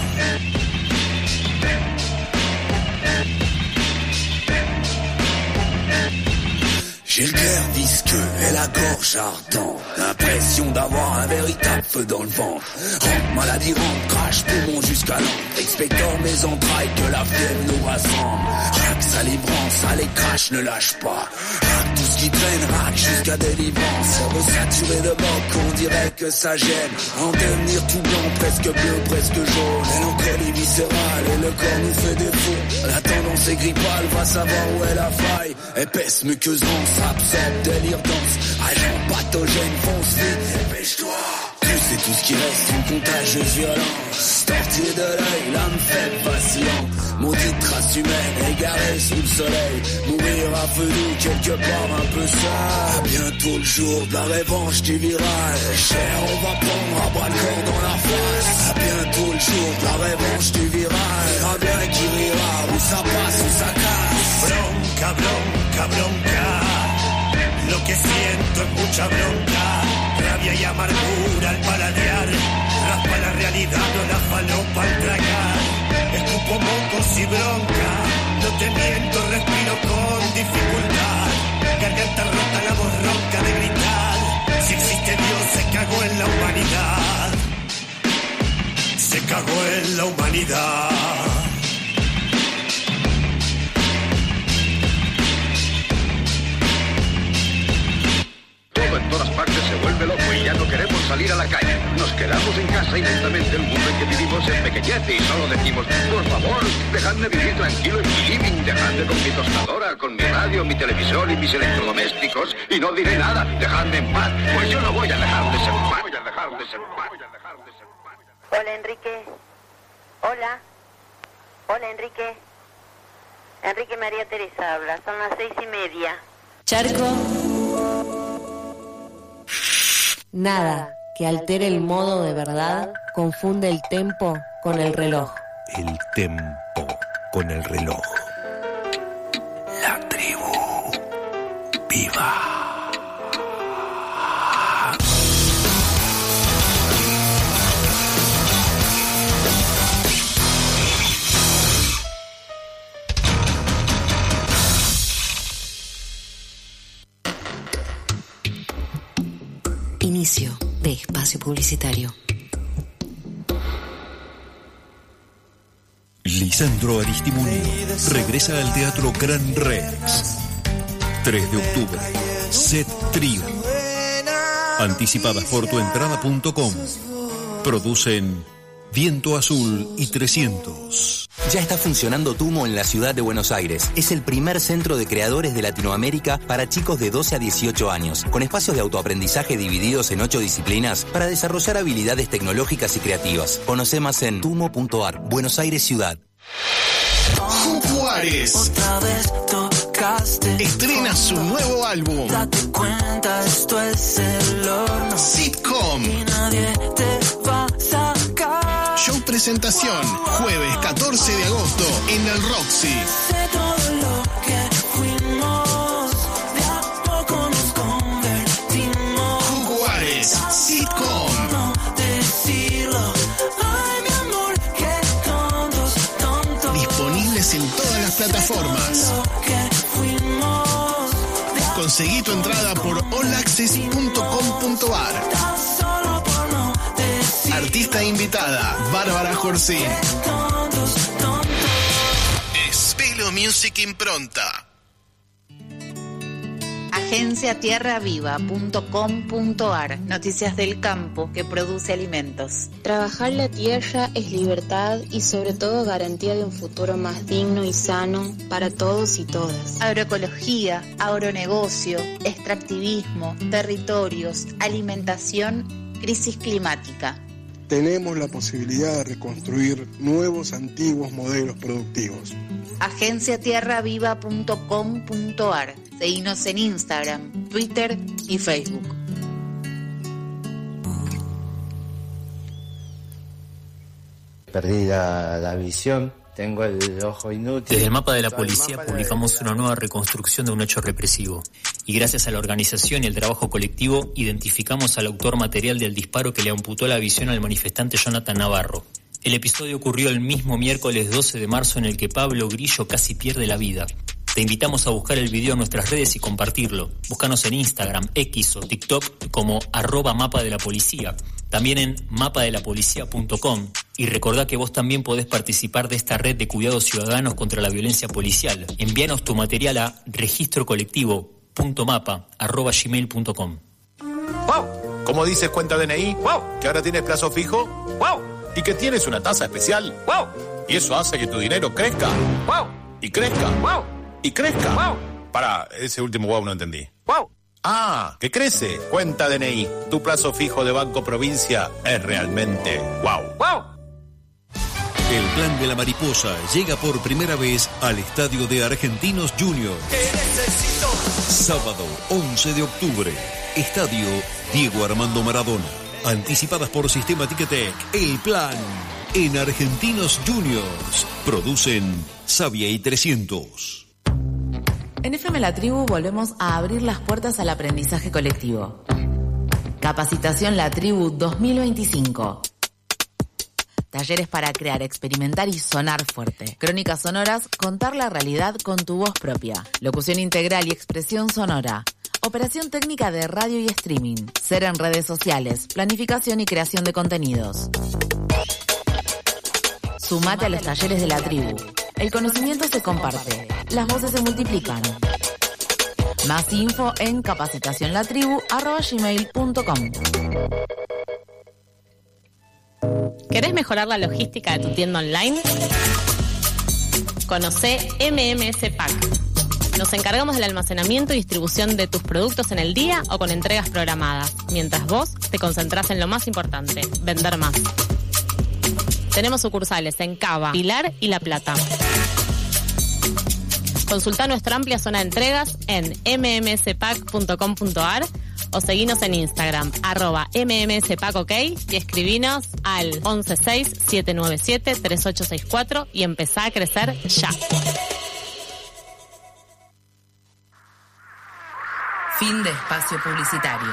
J'ai le cœur visqueux et la gorge ardente, l'impression d'avoir un véritable feu dans le ventre. Rentre, maladie rentre, crache, poumon jusqu'à l'entre. Expector mes entrailles, que la fièvre nous rassemble. Rack, salivrance, ça les crache, ne lâche pas. Rack, tout ce qui traîne, rack, jusqu'à délivrance. Cerveau saturé de moque, on dirait que ça gêne. En devenir tout blanc, presque bleu, presque jaune. Mélancolie viscérale et le corps nous fait défaut. La tendance est grippale, va savoir où est la faille. Épaisse, muqueusance, absorbe, délire, danse. Agent pathogène, fonce vite, dépêche-toi. Plus c'est tout ce qui reste, une contagieuse violence. Tortillé de l'œil, l'âme faible, vacillante. Maudite race humaine, égarée sous le soleil. Mourir à feu doux, quelque part un peu seul. Bientôt le jour de la revanche du virage. Cher, on va prendre à bras le corps dans la face. Bientôt le jour de la revanche du virage. Verra bien qui rira, où ça passe, où ça casse. Bronca, bronca, bronca, lo que siento es mucha bronca, rabia y amargura al paladear, raspa la realidad, no la falopa al tragar. Escupo mocos y bronca, no te miento, respiro con dificultad. Garganta rota, la voz ronca de gritar. Si existe Dios, se cagó en la humanidad. Se cagó en la humanidad. Todo en todas partes se vuelve loco y ya no queremos salir a la calle. Nos quedamos en casa y lentamente el mundo en que vivimos se empequeñece y solo decimos, por favor, dejadme vivir tranquilo en mi living, dejadme con mi tostadora, con mi radio, mi televisor y mis electrodomésticos y no diré nada, dejadme en paz, pues yo no voy a dejarles en paz. Hola, Enrique. Hola. Hola, Enrique. Enrique María Teresa habla, son las 6:30. Charco. Nada que altere el modo de verdad confunde el tempo con el reloj. El tempo con el reloj. La tribu viva. Inicio de espacio publicitario. Lisandro Aristimuño regresa al Teatro Gran Rex. 3 de octubre. Set Trío. Anticipadas por tuentrada.com. Producen Viento Azul y 300. Ya está funcionando Tumo en la ciudad de Buenos Aires. Es el primer centro de creadores de Latinoamérica para chicos de 12 a 18 años, con espacios de autoaprendizaje divididos en 8 disciplinas para desarrollar habilidades tecnológicas y creativas. Conoce más en tumo.ar. Buenos Aires Ciudad. Juárez otra vez tocaste, estrena su nuevo álbum. Date cuenta, esto es el horno. Sitcom. Y nadie te va a sacar. Show presentación, jueves 14 de agosto en el Roxy. Sé todo lo que fuimos, de a poco nos convertimos. Juárez, Sitcom. No decirlo. Ay, mi amor, qué tontos, tontos. Disponibles en todas las plataformas. Conseguí tu entrada por allaccess.com.ar. Artista invitada, Bárbara Jorsín. Spelo Music Impronta. agenciatierraviva.com.ar. Noticias del campo que produce alimentos. Trabajar la tierra es libertad y sobre todo garantía de un futuro más digno y sano para todos y todas. Agroecología, agronegocio, extractivismo, territorios, alimentación, crisis climática. Tenemos la posibilidad de reconstruir nuevos antiguos modelos productivos. agenciatierraviva.com.ar. Seguinos en Instagram, Twitter y Facebook. Perdí la visión, tengo el ojo inútil. Desde el mapa de la policía publicamos una nueva reconstrucción de un hecho represivo. Y gracias a la organización y el trabajo colectivo, identificamos al autor material del disparo que le amputó la visión al manifestante Jonathan Navarro. El episodio ocurrió el mismo miércoles 12 de marzo en el que Pablo Grillo casi pierde la vida. Te invitamos a buscar el video en nuestras redes y compartirlo. Búscanos en Instagram, X o TikTok como @mapadelapolicía. También en mapadelapolicía.com. Y recordá que vos también podés participar de esta red de cuidados ciudadanos contra la violencia policial. Envíanos tu material a registrocolectivo.mapa@gmail.com. ¡Wow! ¿Cómo dices cuenta DNI? ¡Wow! ¿Que ahora tienes plazo fijo? ¡Wow! ¿Y que tienes una tasa especial? ¡Wow! Y eso hace que tu dinero crezca. ¡Wow! Y crezca. ¡Wow! Y crezca. ¡Wow! Pará, ese último wow no entendí. ¡Wow! Ah, que crece. Cuenta DNI. Tu plazo fijo de Banco Provincia es realmente wow. ¡Wow! El Plan de la Mariposa llega por primera vez al estadio de Argentinos Juniors. Sábado 11 de octubre. Estadio Diego Armando Maradona. Anticipadas por Sistema Ticketek. El Plan en Argentinos Juniors. Producen Savia y 300. En FM La Tribu volvemos a abrir las puertas al aprendizaje colectivo. Capacitación La Tribu 2025. Talleres para crear, experimentar y sonar fuerte. Crónicas sonoras, contar la realidad con tu voz propia. Locución integral y expresión sonora. Operación técnica de radio y streaming. Ser en redes sociales. Planificación y creación de contenidos. Sumate a los talleres de La Tribu. El conocimiento se comparte. Las voces se multiplican. Más info en capacitacionlatribu@gmail.com. ¿Querés mejorar la logística de tu tienda online? Conocé MMS Pack. Nos encargamos del almacenamiento y distribución de tus productos en el día o con entregas programadas, mientras vos te concentrás en lo más importante, vender más. Tenemos sucursales en Cava, Pilar y La Plata. Consulta nuestra amplia zona de entregas en mmspack.com.ar o seguinos en Instagram, @mmspackok y escribinos al 116-797-3864 y empezá a crecer ya. Fin de espacio publicitario.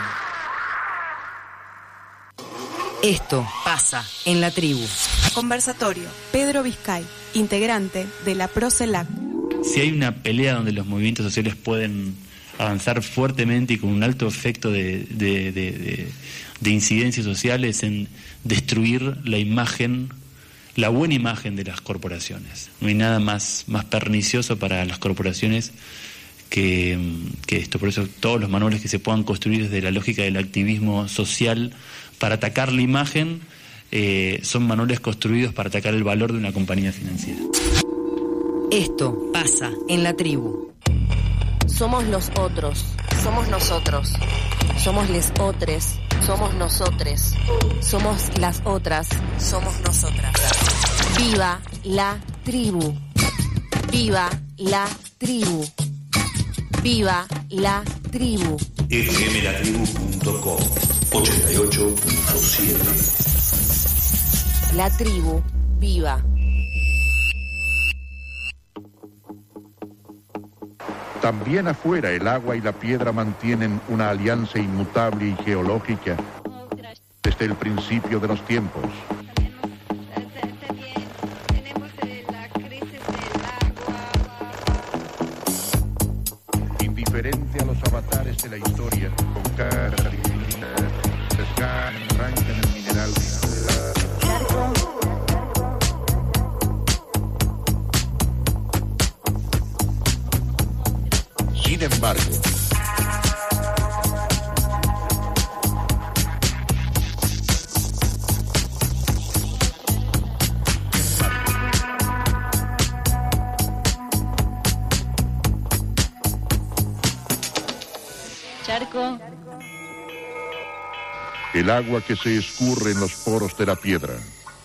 Esto pasa en La Tribu. Conversatorio. Pedro Vizcay, integrante de la ProCELAC. Si hay una pelea donde los movimientos sociales pueden avanzar fuertemente y con un alto efecto de incidencias sociales, en destruir la imagen, la buena imagen de las corporaciones. No hay nada más pernicioso para las corporaciones que esto. Por eso todos los manuales que se puedan construir desde la lógica del activismo social para atacar la imagen son manuales construidos para atacar el valor de una compañía financiera. Esto pasa en La Tribu. Somos los otros. Somos nosotros. Somos les otres. Somos nosotres. Somos las otras. Somos nosotras. Viva la tribu. Viva la tribu. Viva la tribu. fmlatribu.com 88.7. La Tribu viva. También afuera el agua y la piedra mantienen una alianza inmutable y geológica desde el principio de los tiempos. Indiferente a los avatares de la historia, con cara distinta, arrancan el mineral. Sin embargo, Charco. El agua que se escurre en los poros de la piedra.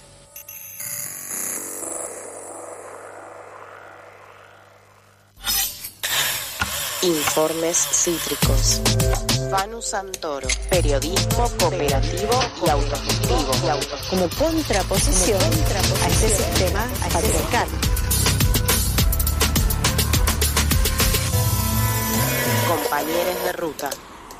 Informes cítricos. Fanu Santoro, periodismo cooperativo y autogestivo. Como contraposición a este sistema patriarcal. Compañeros de ruta.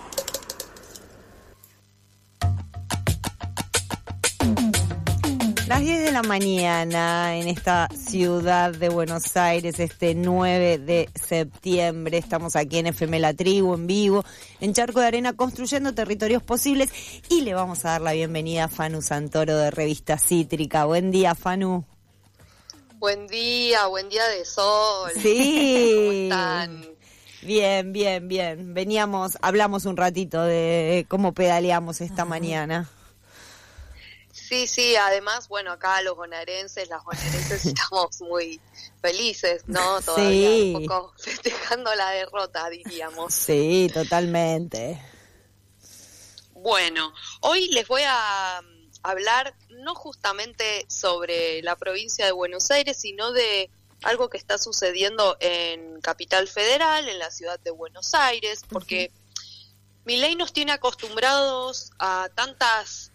Las 10 de la mañana en esta ciudad de Buenos Aires, este 9 de septiembre. Estamos aquí en FM La Tribu, en vivo, en Charco de Arena, construyendo territorios posibles. Y le vamos a dar la bienvenida a Fanu Santoro de Revista Cítrica. Buen día, Fanu. Buen día de sol. Sí. ¿Cómo están? Bien. Hablamos un ratito de cómo pedaleamos esta mañana. Sí, además, bueno, acá las bonaerenses estamos muy felices, ¿no? Todavía Sí. un poco festejando la derrota, diríamos. Sí, totalmente. Bueno, hoy les voy a hablar no justamente sobre la provincia de Buenos Aires, sino de algo que está sucediendo en Capital Federal, en la ciudad de Buenos Aires, porque Milei nos tiene acostumbrados a tantas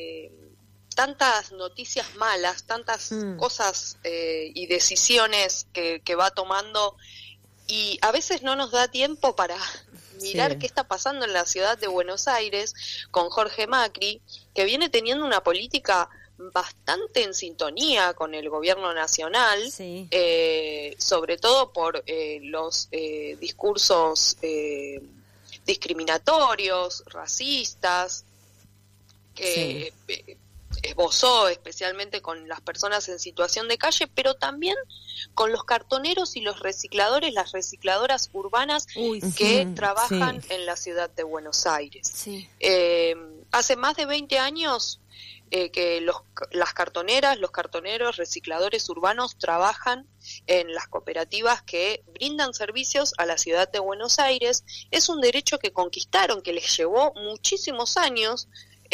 noticias malas, tantas cosas y decisiones que va tomando, y a veces no nos da tiempo para mirar qué está pasando en la ciudad de Buenos Aires con Jorge Macri, que viene teniendo una política bastante en sintonía con el gobierno nacional, sobre todo por los discursos discriminatorios, racistas, que esbozó especialmente con las personas en situación de calle, pero también con los cartoneros y los recicladores, las recicladoras urbanas que trabajan en la ciudad de Buenos Aires. Hace más de 20 años que las cartoneras, los cartoneros, recicladores urbanos trabajan en las cooperativas que brindan servicios a la ciudad de Buenos Aires. Es un derecho que conquistaron, que les llevó muchísimos años,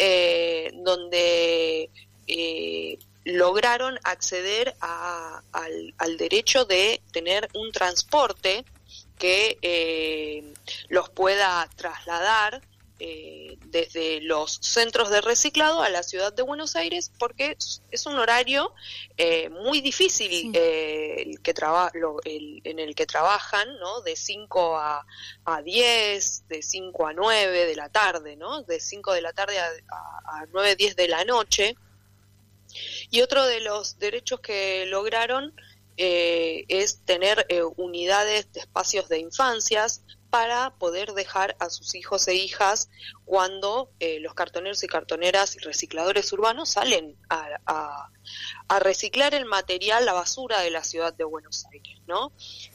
donde lograron acceder al derecho de tener un transporte que los pueda trasladar desde los centros de reciclado a la ciudad de Buenos Aires, porque es un horario muy difícil en el que trabajan, ¿no? De 5 a 10, de 5 a 9 de la tarde, ¿no? De 5 de la tarde a 9, 10 de la noche. Y otro de los derechos que lograron es tener unidades de espacios de infancias para poder dejar a sus hijos e hijas cuando los cartoneros y cartoneras y recicladores urbanos salen a reciclar el material, la basura de la ciudad de Buenos Aires, ¿no?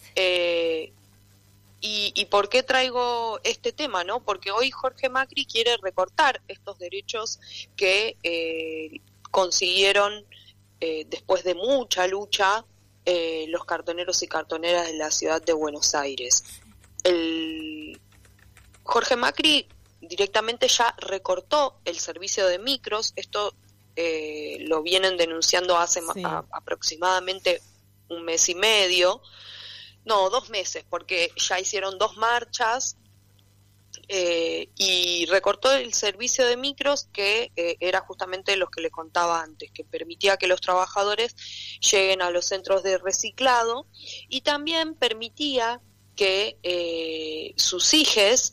¿Y por qué traigo este tema, no? Porque hoy Jorge Macri quiere recortar estos derechos que consiguieron después de mucha lucha los cartoneros y cartoneras de la ciudad de Buenos Aires. Jorge Macri directamente ya recortó el servicio de micros. Esto lo vienen denunciando hace aproximadamente un mes y medio, no, 2 meses, porque ya hicieron 2 marchas y recortó el servicio de micros, que era justamente los que le contaba antes, que permitía que los trabajadores lleguen a los centros de reciclado, y también permitía que sus hijes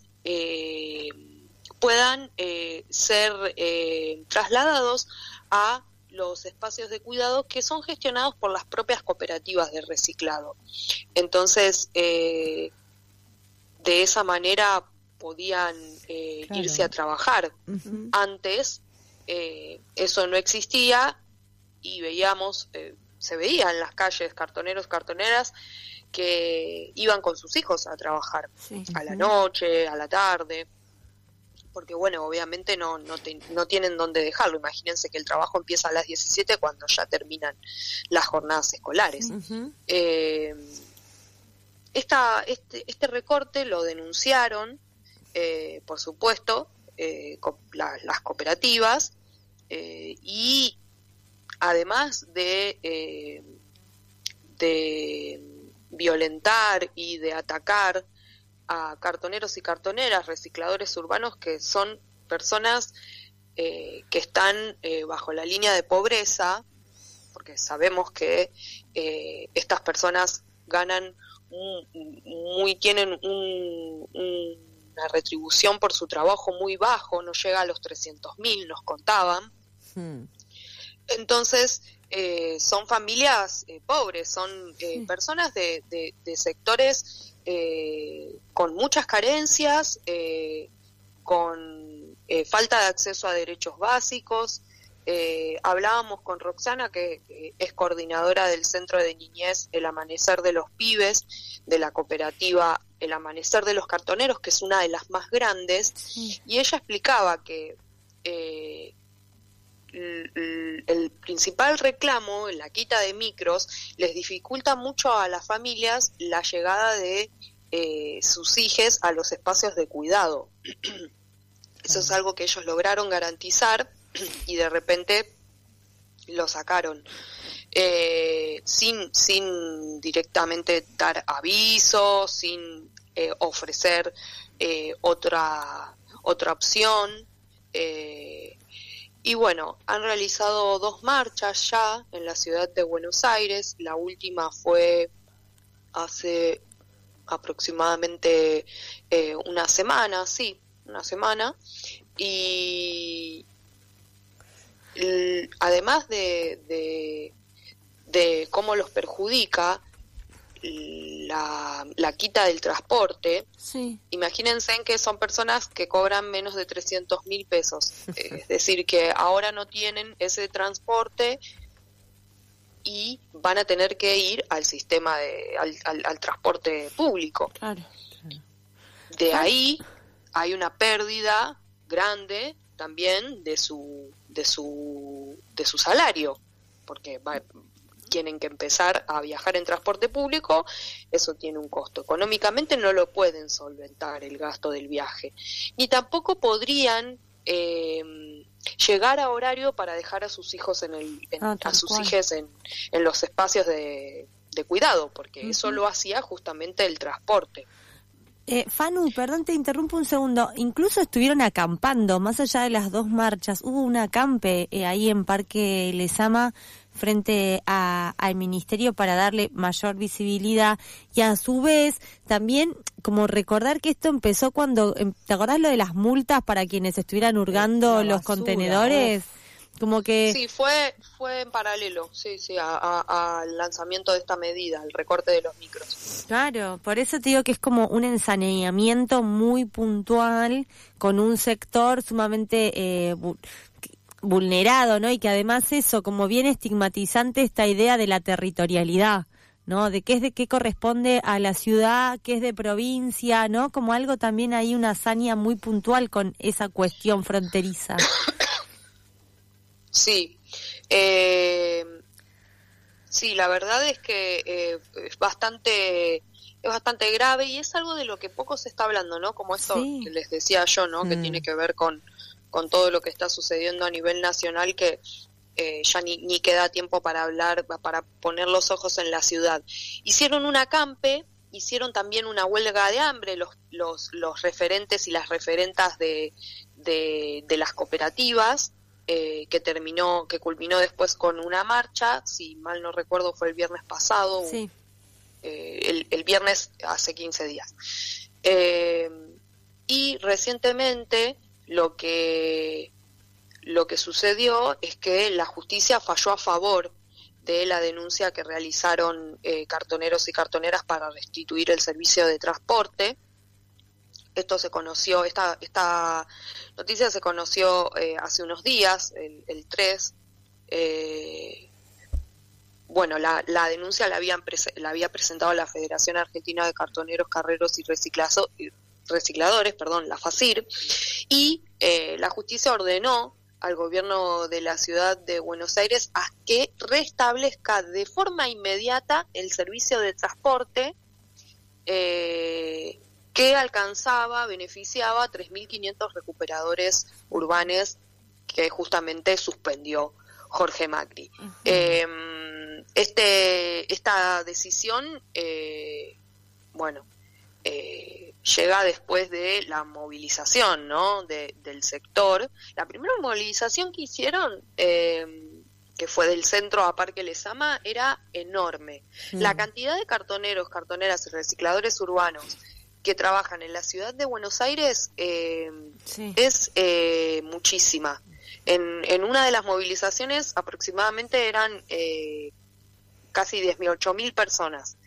puedan ser trasladados a los espacios de cuidado que son gestionados por las propias cooperativas de reciclado. Entonces, de esa manera podían irse a trabajar. Antes eso no existía, y veíamos, se veía en las calles cartoneros, cartoneras que iban con sus hijos a trabajar a la noche, a la tarde, porque bueno, obviamente no tienen dónde dejarlo. Imagínense que el trabajo empieza a las 17 cuando ya terminan las jornadas escolares. Este recorte lo denunciaron, por supuesto, las cooperativas, y además de violentar y de atacar a cartoneros y cartoneras, recicladores urbanos, que son personas que están bajo la línea de pobreza, porque sabemos que estas personas ganan tienen una retribución por su trabajo muy bajo, no llega a los 300.000, nos contaban. Entonces, son familias pobres, son personas de sectores con muchas carencias, con falta de acceso a derechos básicos. Hablábamos con Roxana, que es coordinadora del Centro de Niñez El Amanecer de los Pibes, de la cooperativa El Amanecer de los Cartoneros, que es una de las más grandes, y ella explicaba que el principal reclamo, la quita de micros, les dificulta mucho a las familias la llegada de sus hijos a los espacios de cuidado. Eso es algo que ellos lograron garantizar y de repente lo sacaron sin directamente dar aviso, sin ofrecer otra opción. Y bueno, han realizado 2 marchas ya en la ciudad de Buenos Aires. La última fue hace aproximadamente una semana. Y además de cómo los perjudica la quita del transporte, imagínense en que son personas que cobran menos de 300.000 pesos, es decir, que ahora no tienen ese transporte y van a tener que ir al sistema al transporte público. De ahí hay una pérdida grande también de su salario, porque tienen que empezar a viajar en transporte público. Eso tiene un costo. Económicamente no lo pueden solventar el gasto del viaje, ni tampoco podrían llegar a horario para dejar a sus hijos en los espacios de cuidado, porque eso lo hacía justamente el transporte. Fanu, perdón, te interrumpo un segundo. Incluso estuvieron acampando, más allá de las 2 marchas. Hubo un acampe ahí en Parque Lezama frente al Ministerio para darle mayor visibilidad y a su vez también como recordar que esto empezó cuando, ¿te acordás lo de las multas para quienes estuvieran hurgando los contenedores? Como que sí, fue en paralelo, al lanzamiento de esta medida, el recorte de los micros. Claro, por eso te digo que es como un ensaneamiento muy puntual con un sector sumamente vulnerado, ¿no? Y que además eso, como bien estigmatizante esta idea de la territorialidad, ¿no? De qué corresponde a la ciudad, qué es de provincia, ¿no? Como algo también hay una hazaña muy puntual con esa cuestión fronteriza. Sí, la verdad es que es bastante grave y es algo de lo que poco se está hablando, ¿no? Como esto que les decía yo, ¿no? Que tiene que ver con todo lo que está sucediendo a nivel nacional, que ya ni queda tiempo para hablar, para poner los ojos en la ciudad. Hicieron un acampe, hicieron también una huelga de hambre, los referentes y las referentas de las cooperativas, que culminó después con una marcha, si mal no recuerdo fue el viernes pasado, el viernes hace 15 días. Y recientemente lo que sucedió es que la justicia falló a favor de la denuncia que realizaron cartoneros y cartoneras para restituir el servicio de transporte. Esto se conoció, esta noticia se conoció hace unos días, el 3, bueno, la denuncia la había presentado la Federación Argentina de Cartoneros, Carreros y Recicladores, la FACIR, y la justicia ordenó al gobierno de la ciudad de Buenos Aires a que restablezca de forma inmediata el servicio de transporte que beneficiaba a 3.500 recuperadores urbanos que justamente suspendió Jorge Macri. Esta decisión, llega después de la movilización, ¿no?, del sector. La primera movilización que hicieron, que fue del centro a Parque Lezama, era enorme. La cantidad de cartoneros, cartoneras y recicladores urbanos que trabajan en la ciudad de Buenos Aires es muchísima. En una de las movilizaciones aproximadamente eran casi 8.000 personas.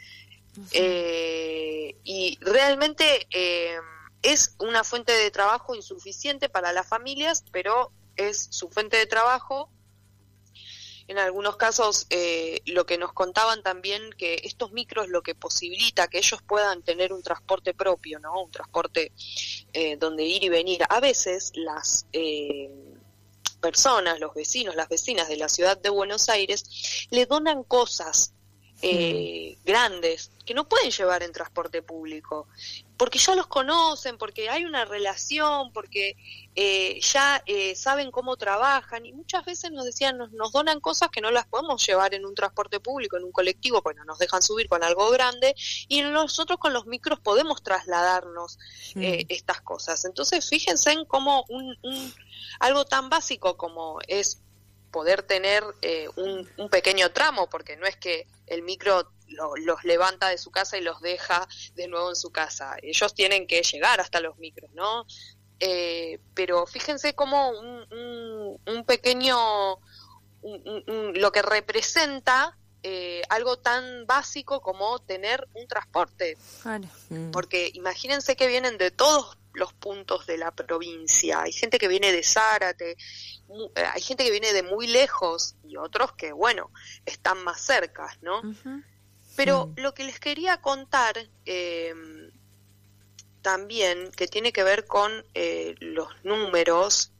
Y realmente es una fuente de trabajo insuficiente para las familias, pero es su fuente de trabajo. En algunos casos, lo que nos contaban también, que estos micros lo que posibilita que ellos puedan tener un transporte propio, ¿no? Un transporte donde ir y venir. A veces las personas, los vecinos, las vecinas de la ciudad de Buenos Aires le donan cosas grandes que no pueden llevar en transporte público, porque ya los conocen, porque hay una relación, porque ya saben cómo trabajan, y muchas veces nos decían, nos donan cosas que no las podemos llevar en un transporte público, en un colectivo, porque no nos dejan subir con algo grande, y nosotros con los micros podemos trasladarnos estas cosas. Entonces fíjense en cómo algo tan básico como es poder tener un pequeño tramo, porque no es que el micro los levanta de su casa y los deja de nuevo en su casa. Ellos tienen que llegar hasta los micros, ¿no? Pero fíjense cómo un pequeño, lo que representa algo tan básico como tener un transporte. Porque imagínense que vienen de todos los puntos de la provincia. Hay gente que viene de Zárate, hay gente que viene de muy lejos y otros que, están más cerca, ¿no? Pero lo que les quería contar también, que tiene que ver con los números,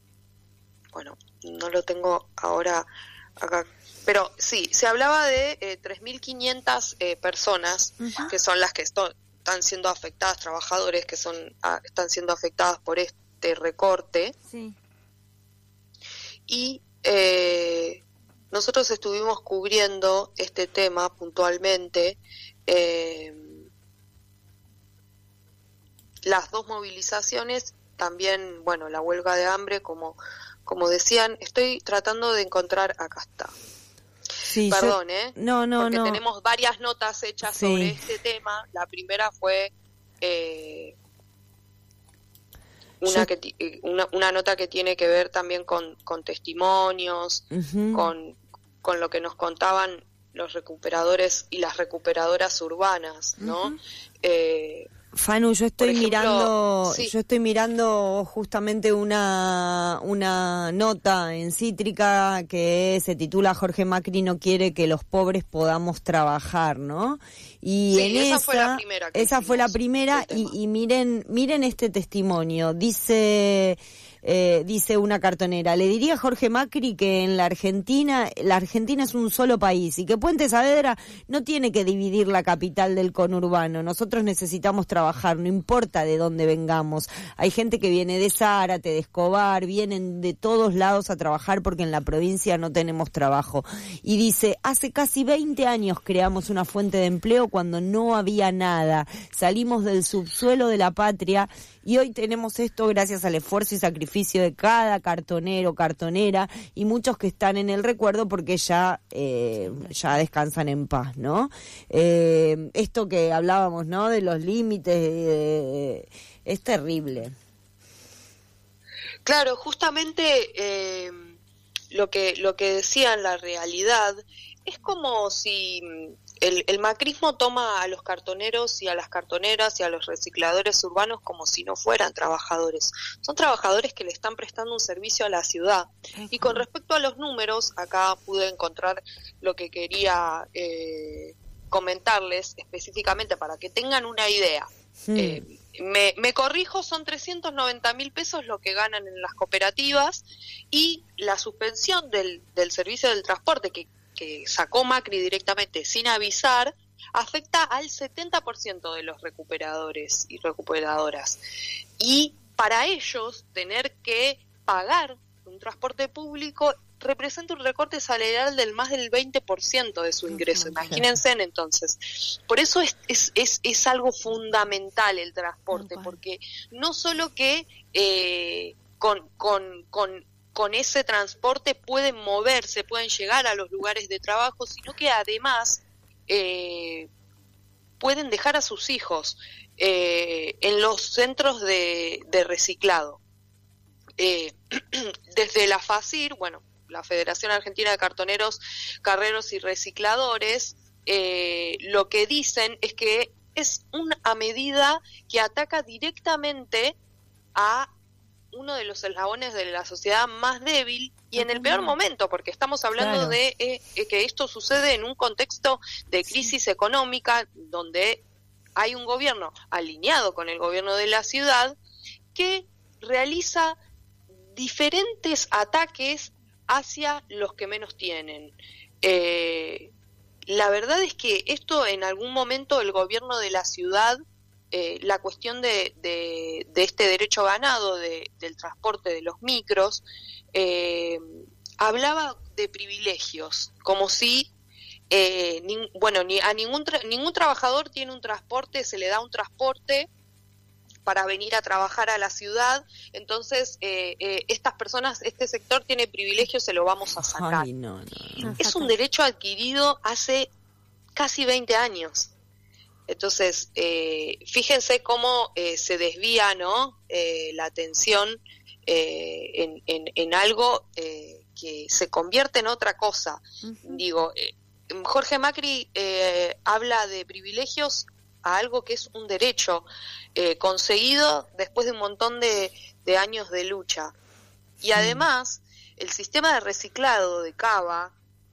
no lo tengo ahora acá, pero sí, se hablaba de 3.500 personas que son las que están siendo afectadas, trabajadores que están siendo afectadas por este recorte. Y nosotros estuvimos cubriendo este tema puntualmente, las dos movilizaciones, también, la huelga de hambre, como decían. Estoy tratando de encontrar, acá está. Perdón, porque tenemos varias notas hechas sobre este tema. La primera fue una nota que tiene que ver también con testimonios, con lo que nos contaban los recuperadores y las recuperadoras urbanas, ¿no? Fanu, yo estoy mirando justamente una nota en Cítrica que se titula "Jorge Macri no quiere que los pobres podamos trabajar", ¿no? Y esa fue la primera y miren este testimonio. Dice una cartonera: le diría a Jorge Macri que en la Argentina es un solo país y que Puente Saavedra no tiene que dividir la capital del conurbano. Nosotros necesitamos trabajar, no importa de dónde vengamos. Hay gente que viene de Zárate, de Escobar, vienen de todos lados a trabajar porque en la provincia no tenemos trabajo. Y dice: hace casi 20 años creamos una fuente de empleo cuando no había nada. Salimos del subsuelo de la patria y hoy tenemos esto gracias al esfuerzo y sacrificio de cada cartonero, cartonera y muchos que están en el recuerdo porque ya descansan en paz, ¿no? Esto que hablábamos, ¿no?, de los límites, es terrible. Claro, justamente lo que decían, la realidad, es como si el macrismo toma a los cartoneros y a las cartoneras y a los recicladores urbanos como si no fueran trabajadores. Son trabajadores que le están prestando un servicio a la ciudad. Y con respecto a los números, acá pude encontrar lo que quería comentarles específicamente para que tengan una idea. Me corrijo, son 390.000 pesos lo que ganan en las cooperativas, y la suspensión del servicio del transporte que sacó Macri directamente sin avisar, afecta al 70% de los recuperadores y recuperadoras. Y para ellos, tener que pagar un transporte público representa un recorte salarial del más del 20% de su ingreso. Imagínense entonces. Por eso es algo fundamental el transporte, porque no solo que con ese transporte pueden moverse, pueden llegar a los lugares de trabajo, sino que además pueden dejar a sus hijos en los centros de reciclado. Desde la FACIR, bueno, la Federación Argentina de Cartoneros, Carreros y Recicladores, lo que dicen es que es una medida que ataca directamente a uno de los eslabones de la sociedad más débil y en el peor momento, porque estamos hablando de que esto sucede en un contexto de crisis económica donde hay un gobierno alineado con el gobierno de la ciudad que realiza diferentes ataques hacia los que menos tienen. La verdad es que esto en algún momento el gobierno de la ciudad, la cuestión de este derecho ganado del transporte de los micros, hablaba de privilegios, como si ningún trabajador tiene un transporte, se le da un transporte para venir a trabajar a la ciudad, entonces estas personas, este sector tiene privilegios, se lo vamos a sacar. Ay, no. Es un derecho adquirido hace casi 20 años. Entonces, fíjense cómo se desvía, ¿no? La atención en algo que se convierte en otra cosa. Digo, Jorge Macri habla de privilegios a algo que es un derecho conseguido después de un montón de años de lucha. Y además, el sistema de reciclado de Cava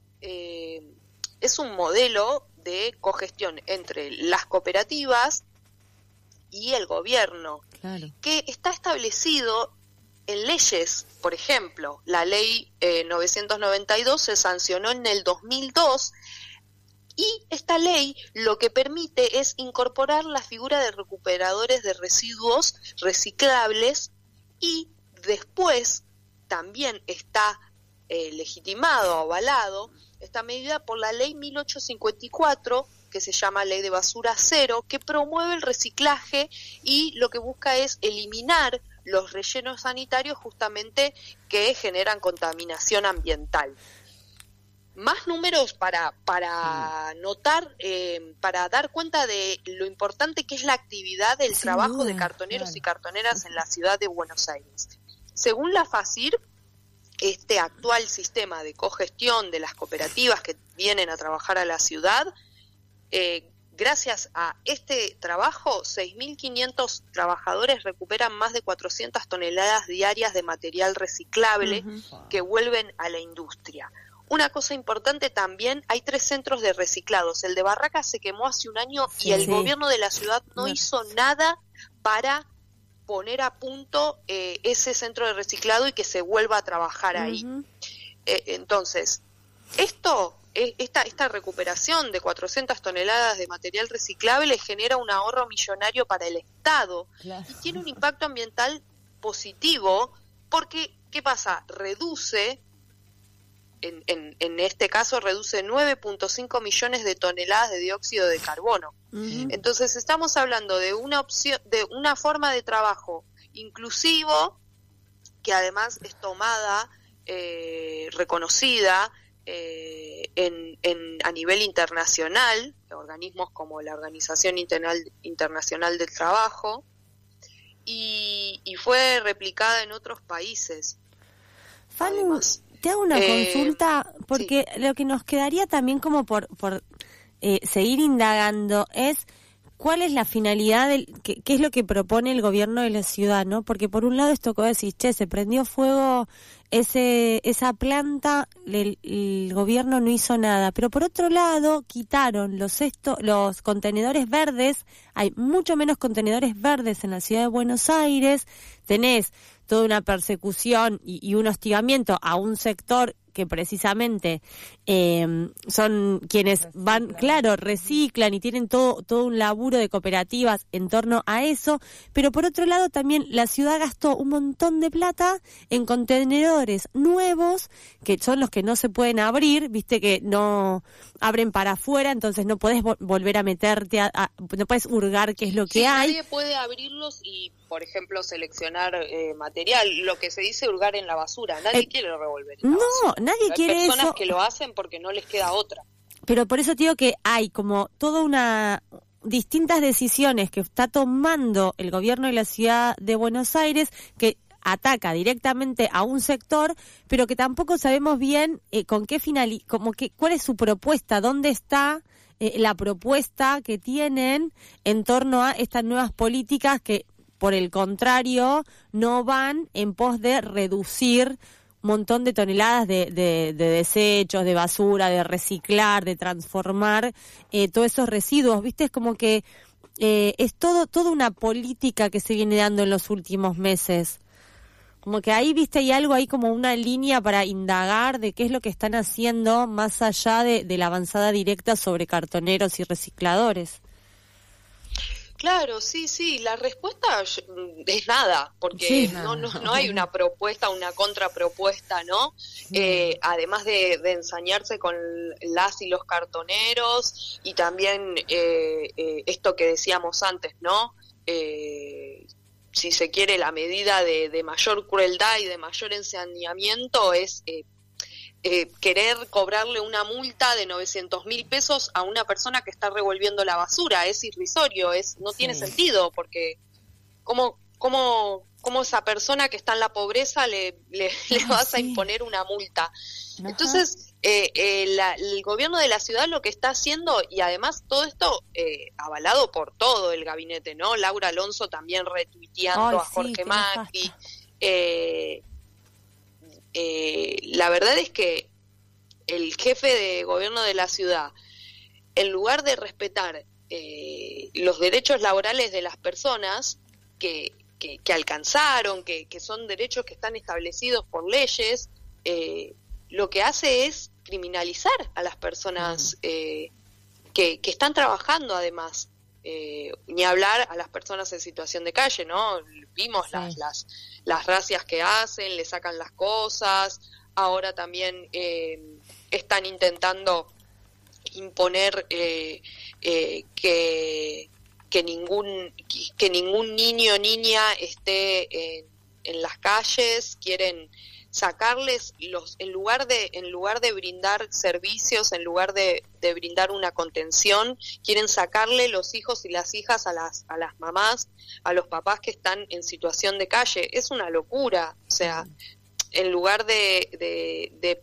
es un modelo de cogestión entre las cooperativas y el gobierno, que está establecido en leyes. Por ejemplo, la ley 992 se sancionó en el 2002, y esta ley lo que permite es incorporar la figura de recuperadores de residuos reciclables, y después también está legitimado, avalado esta medida por la ley 1854, que se llama Ley de Basura Cero, que promueve el reciclaje y lo que busca es eliminar los rellenos sanitarios justamente que generan contaminación ambiental. Más números para notar, para dar cuenta de lo importante que es la actividad del trabajo de cartoneros y cartoneras en la ciudad de Buenos Aires. Según la FACIR, este actual sistema de cogestión de las cooperativas que vienen a trabajar a la ciudad, gracias a este trabajo, 6.500 trabajadores recuperan más de 400 toneladas diarias de material reciclable que vuelven a la industria. Una cosa importante también, hay 3 centros de reciclados. El de Barracas se quemó hace un año y el gobierno de la ciudad no hizo nada para poner a punto ese centro de reciclado y que se vuelva a trabajar ahí. Entonces, esta recuperación de 400 toneladas de material reciclable genera un ahorro millonario para el Estado y tiene un impacto ambiental positivo porque, ¿qué pasa? Reduce, en este caso, reduce 9.5 millones de toneladas de dióxido de carbono. Entonces estamos hablando de una opción, de una forma de trabajo inclusivo que además es tomada, reconocida a nivel internacional, organismos como la Organización Internacional del Trabajo, y fue replicada en otros países. Fanu, te hago una consulta, porque lo que nos quedaría también como por seguir indagando es cuál es la finalidad, qué es lo que propone el gobierno de la ciudad, ¿no? Porque por un lado esto que vos decís, se prendió fuego esa planta, el gobierno no hizo nada, pero por otro lado quitaron los contenedores verdes, hay mucho menos contenedores verdes en la ciudad de Buenos Aires, tenés toda una persecución y un hostigamiento a un sector que precisamente son quienes van, reciclan y tienen todo un laburo de cooperativas en torno a eso, pero por otro lado también la ciudad gastó un montón de plata en contenedores nuevos, que son los que no se pueden abrir, viste que no abren para afuera, entonces no podés volver a meterte, no puedes hurgar qué es lo que hay. Nadie puede abrirlos y, por ejemplo, seleccionar material, lo que se dice hurgar en la basura, nadie quiere revolver en la basura. Nadie quiere eso. Hay personas que lo hacen porque no les queda otra. Pero por eso te digo que hay como distintas decisiones que está tomando el gobierno de la ciudad de Buenos Aires que ataca directamente a un sector, pero que tampoco sabemos bien con qué cuál es su propuesta, dónde está la propuesta que tienen en torno a estas nuevas políticas que, por el contrario, no van en pos de reducir montón de toneladas de desechos, de basura, de reciclar, de transformar todos esos residuos, ¿viste? Es como que es toda una política que se viene dando en los últimos meses. Como que ahí, ¿viste? Hay algo ahí como una línea para indagar de qué es lo que están haciendo más allá de la avanzada directa sobre cartoneros y recicladores. Claro, sí, la respuesta es nada, porque no hay una propuesta, una contrapropuesta, ¿no? Además de ensañarse con las y los cartoneros y también esto que decíamos antes, ¿no? Si se quiere, la medida de mayor crueldad y de mayor ensañamiento es querer cobrarle una multa de 900.000 pesos a una persona que está revolviendo la basura. Es irrisorio, no tiene sentido, porque ¿cómo esa persona que está en la pobreza le vas a imponer una multa? Ajá. Entonces, el gobierno de la ciudad lo que está haciendo, y además todo esto avalado por todo el gabinete, ¿no? Laura Alonso también retuiteando a Jorge Macri. La verdad es que el jefe de gobierno de la ciudad, en lugar de respetar los derechos laborales de las personas que alcanzaron, que son derechos que están establecidos por leyes, lo que hace es criminalizar a las personas que están trabajando, además. Ni hablar a las personas en situación de calle, ¿no? Vimos las racias que hacen, le sacan las cosas, ahora también están intentando imponer que ningún niño o niña esté en las calles, quieren sacarles en lugar de brindar servicios, en lugar de brindar una contención, quieren sacarle los hijos y las hijas a las mamás, a los papás que están en situación de calle. Es una locura. O sea, en lugar de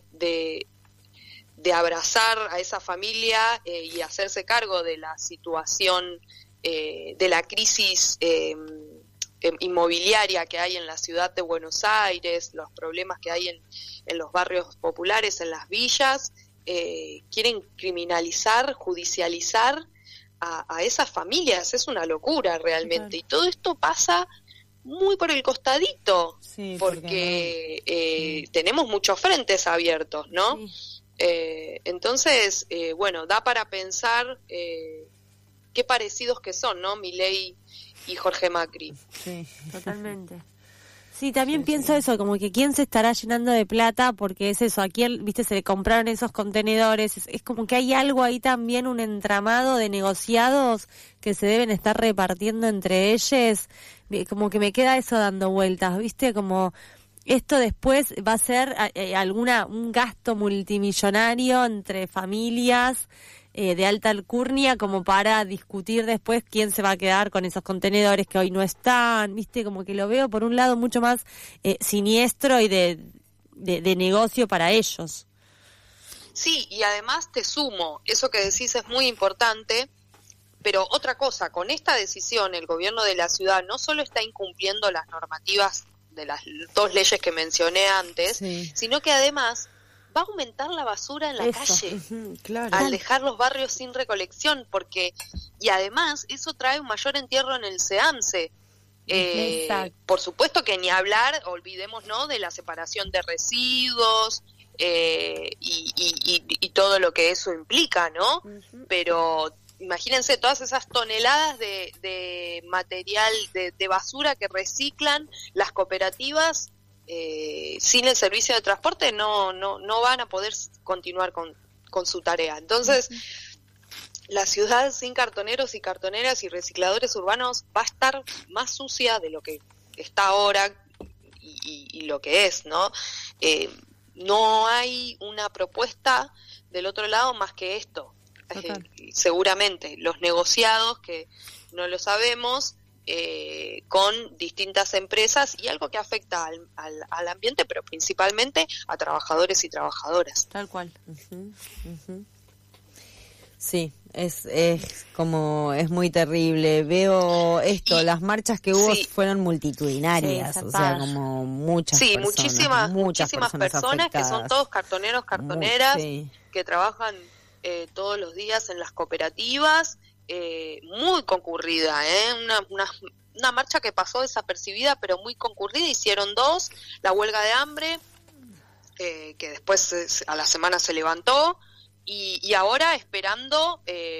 abrazar a esa familia y hacerse cargo de la situación de la crisis inmobiliaria que hay en la ciudad de Buenos Aires, los problemas que hay en los barrios populares, en las villas, quieren criminalizar, judicializar a esas familias. Es una locura realmente. Claro. Y todo esto pasa muy por el costadito, porque tenemos muchos frentes abiertos, ¿no? Sí. Entonces, bueno, da para pensar qué parecidos que son, ¿no? Milei y Jorge Macri. Sí, totalmente. Sí, también pienso eso, como que quién se estará llenando de plata, porque es eso, a quién, viste, se le compraron esos contenedores, es como que hay algo ahí también, un entramado de negociados que se deben estar repartiendo entre ellos, como que me queda eso dando vueltas, viste, como esto después va a ser un gasto multimillonario entre familias de alta alcurnia, como para discutir después quién se va a quedar con esos contenedores que hoy no están, viste, como que lo veo por un lado mucho más siniestro y de negocio para ellos. Sí, y además te sumo, eso que decís es muy importante, pero otra cosa, con esta decisión el gobierno de la ciudad no solo está incumpliendo las normativas de las 2 leyes que mencioné antes, sino que además va a aumentar la basura en la calle, claro, al dejar los barrios sin recolección, y además eso trae un mayor entierro en el SEAMSE. Por supuesto que ni hablar, olvidémonos de la separación de residuos y todo lo que eso implica, ¿no? Pero imagínense todas esas toneladas de material, de basura que reciclan las cooperativas. Sin el servicio de transporte no van a poder continuar con su tarea. Entonces, la ciudad sin cartoneros y cartoneras y recicladores urbanos va a estar más sucia de lo que está ahora y lo que es, ¿no? No hay una propuesta del otro lado más que esto. Seguramente los negociados, que no lo sabemos, con distintas empresas, y algo que afecta al ambiente, pero principalmente a trabajadores y trabajadoras. Tal cual. Sí, es muy terrible. Veo esto, las marchas que hubo fueron multitudinarias, o sea, como muchas personas. Muchísimas personas que son todos cartoneros, cartoneras, que trabajan todos los días en las cooperativas. Muy concurrida, una marcha que pasó desapercibida, pero muy concurrida. Hicieron 2, la huelga de hambre, que después a la semana se levantó, y ahora esperando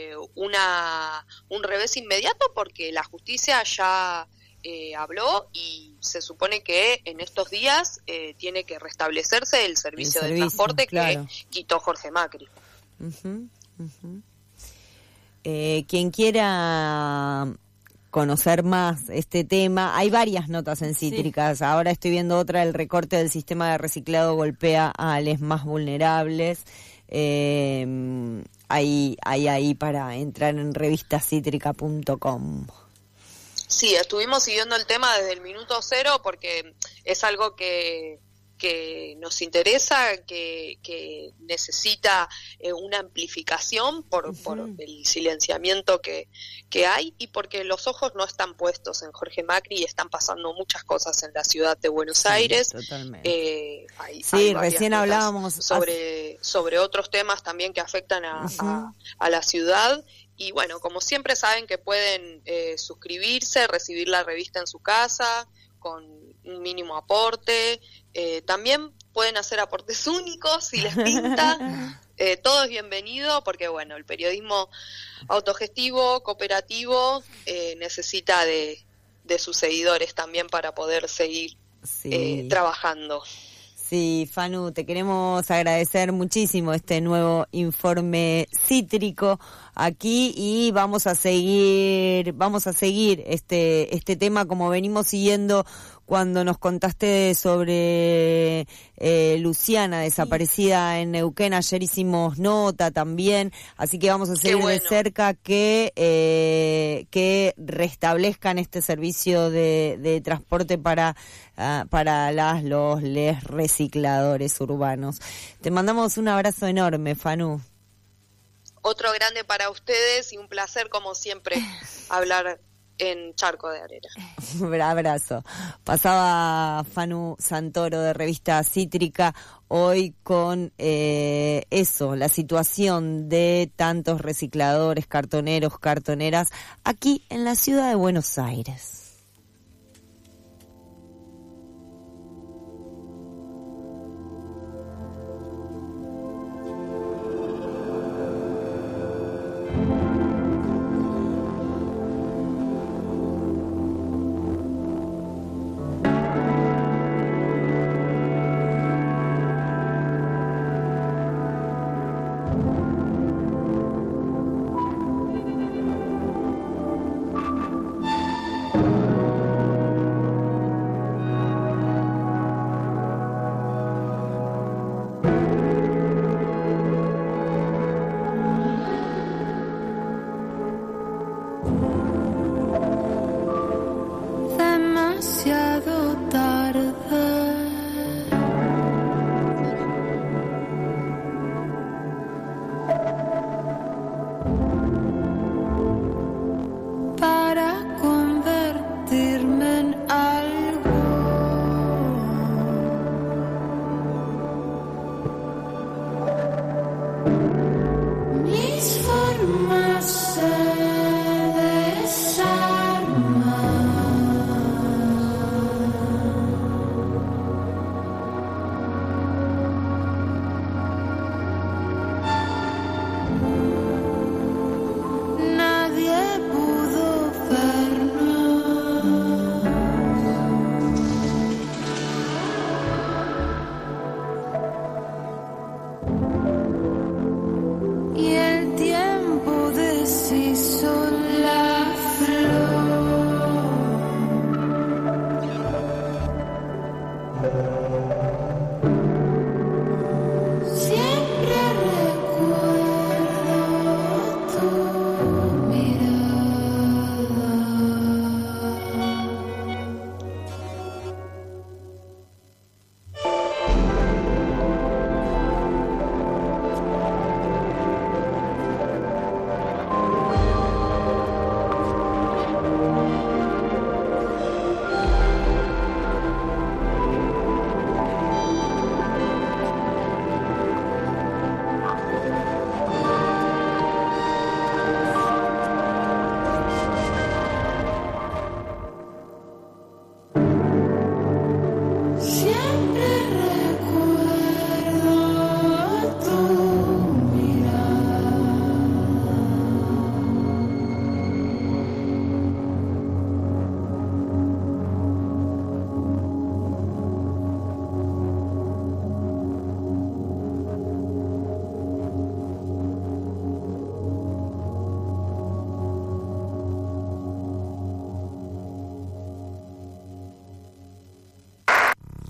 un revés inmediato, porque la justicia ya habló y se supone que en estos días tiene que restablecerse el servicio de transporte que quitó Jorge Macri. Quien quiera conocer más este tema, hay varias notas en Cítricas. Ahora estoy viendo otra, el recorte del sistema de reciclado golpea a los más vulnerables. Ahí para entrar en revistacitrica.com. Sí, estuvimos siguiendo el tema desde el minuto 0 porque es algo que nos interesa, que necesita una amplificación por el silenciamiento que hay, y porque los ojos no están puestos en Jorge Macri y están pasando muchas cosas en la ciudad de Buenos Aires. Totalmente. Hay recién hablábamos sobre otros temas también que afectan a la ciudad. Y bueno, como siempre saben que pueden suscribirse, recibir la revista en su casa con un mínimo aporte. También pueden hacer aportes únicos si les pinta. Todo es bienvenido, porque bueno, el periodismo autogestivo, cooperativo, necesita de sus seguidores también para poder seguir trabajando. Sí, Fanu, te queremos agradecer muchísimo este nuevo informe cítrico aquí, y vamos a seguir este tema como venimos siguiendo cuando nos contaste sobre Luciana, desaparecida en Neuquén. Ayer hicimos nota también, así que vamos a seguir de cerca que restablezcan este servicio de transporte para les recicladores urbanos. Te mandamos un abrazo enorme, Fanu. Otro grande para ustedes y un placer, como siempre, hablar en Charco de Arena. Un abrazo. Pasaba Fanu Santoro de Revista Cítrica hoy con la situación de tantos recicladores, cartoneros, cartoneras aquí en la ciudad de Buenos Aires.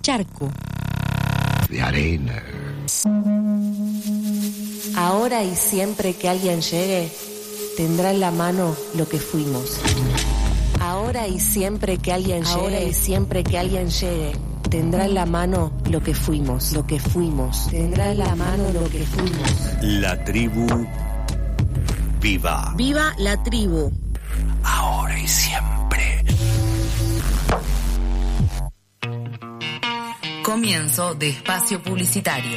charco. De arena. Ahora y siempre que alguien llegue, tendrá en la mano lo que fuimos. Ahora y siempre que alguien llegue, ahora y siempre que alguien llegue, tendrá en la mano lo que fuimos, lo que fuimos. Tendrá en la mano lo que fuimos. La tribu viva. ¡Viva la tribu! Ahora y siempre. Comienzo de espacio publicitario.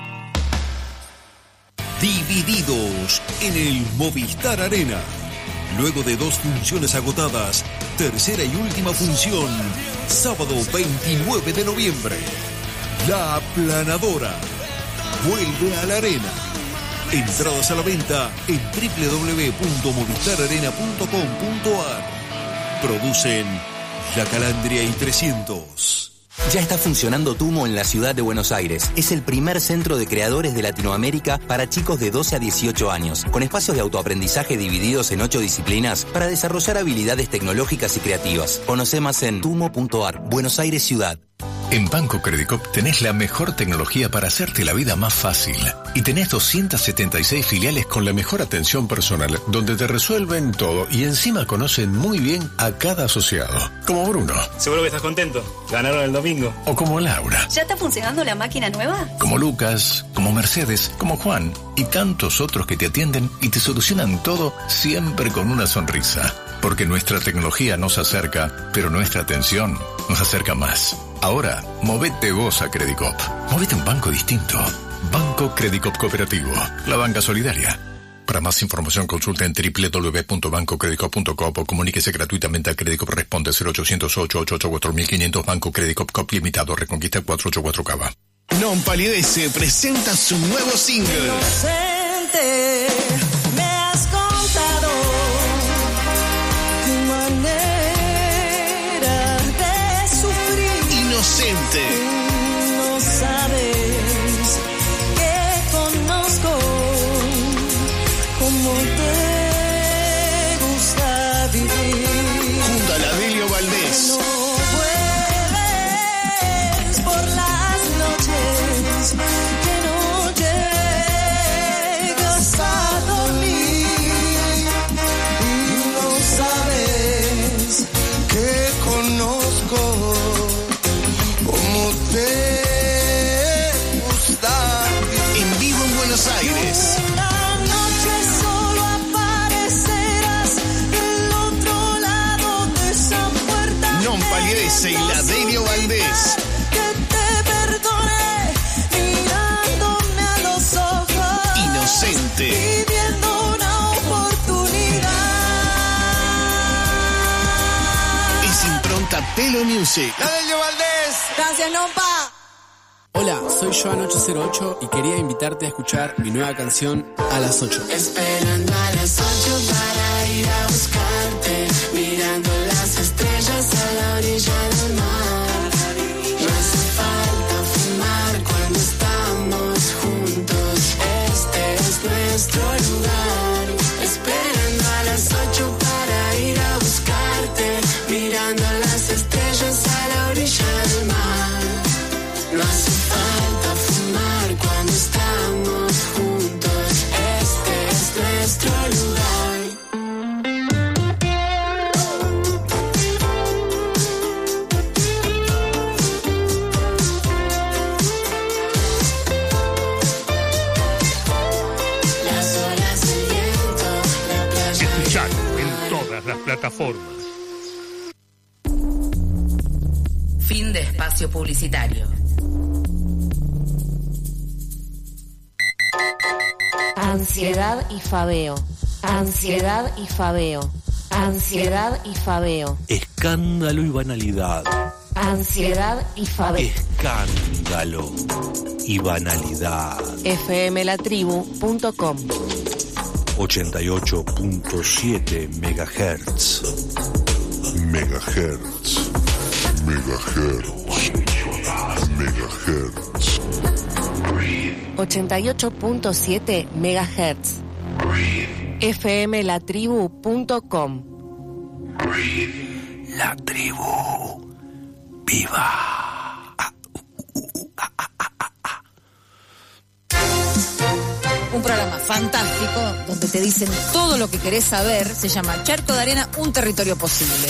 Divididos en el Movistar Arena. Luego de 2 funciones agotadas, tercera y última función, sábado 29 de noviembre. La Aplanadora vuelve a la arena. Entradas a la venta en www.movistararena.com.ar. Producen La Calandria y 300. Ya está funcionando Tumo en la ciudad de Buenos Aires. Es el primer centro de creadores de Latinoamérica para chicos de 12 a 18 años, con espacios de autoaprendizaje divididos en 8 disciplinas para desarrollar habilidades tecnológicas y creativas. Conoce más en tumo.ar. Buenos Aires Ciudad. En Banco Credicop tenés la mejor tecnología para hacerte la vida más fácil. Y tenés 276 filiales con la mejor atención personal, donde te resuelven todo y encima conocen muy bien a cada asociado. Como Bruno. Seguro que estás contento. Ganaron el domingo. O como Laura. ¿Ya está funcionando la máquina nueva? Como Lucas, como Mercedes, como Juan y tantos otros que te atienden y te solucionan todo siempre con una sonrisa. Porque nuestra tecnología nos acerca, pero nuestra atención nos acerca más. Ahora, movete vos a Credicop. Movete a un banco distinto. Banco Credicop Cooperativo. La banca solidaria. Para más información consulta en www.bancocredicop.com o comuníquese gratuitamente a Credicop. Responde 0800-888-4500. Banco Credicop Cop Limitado. Reconquista 484 Cava. Non Palidece presenta su nuevo single. Inocente, me has contado tu manera de sufrir. Inocente. No sabes que conozco cómo te gusta vivir. Junto a la Delio Valdés. No vuelves por las noches que no llegas a dormir. Y no sabes que conozco cómo te gusta vivir. En vivo en Buenos Aires. Una noche solo aparecerás del otro lado de esa puerta. Non Palidece y la Delio Valdés. Que te perdone mirándome a los ojos. Inocente. Viviendo una oportunidad. Es impronta Pelo Music. ¡La Delio Valdés! ¡Gracias, Nompa! Hola, soy Joan808 y quería invitarte a escuchar mi nueva canción A las 8. Esperando a las 8 para ir a buscarte, mirando las estrellas a la orilla del mar. No hace falta fumar cuando estamos juntos, este es nuestro lugar. Esperando a las 8 para ir a buscarte, mirando las estrellas a la orilla del mar. No hace falta fumar cuando estamos juntos, este es nuestro lugar. Las olas, el viento, la playa. Escuchalo en todas las plataformas. Fin de espacio publicitario. Ansiedad y fabeo. Ansiedad y fabeo. Ansiedad y fabeo. Escándalo y banalidad. Ansiedad y fabeo. Escándalo y banalidad. fmlatribu.com 88.7 MHz. Megahertz. Megahertz. Megahertz. 88.7 MHz. fmlatribu.com. La tribu viva. fantástico, donde te dicen todo lo que querés saber. Se llama Charco de Arena, un territorio posible.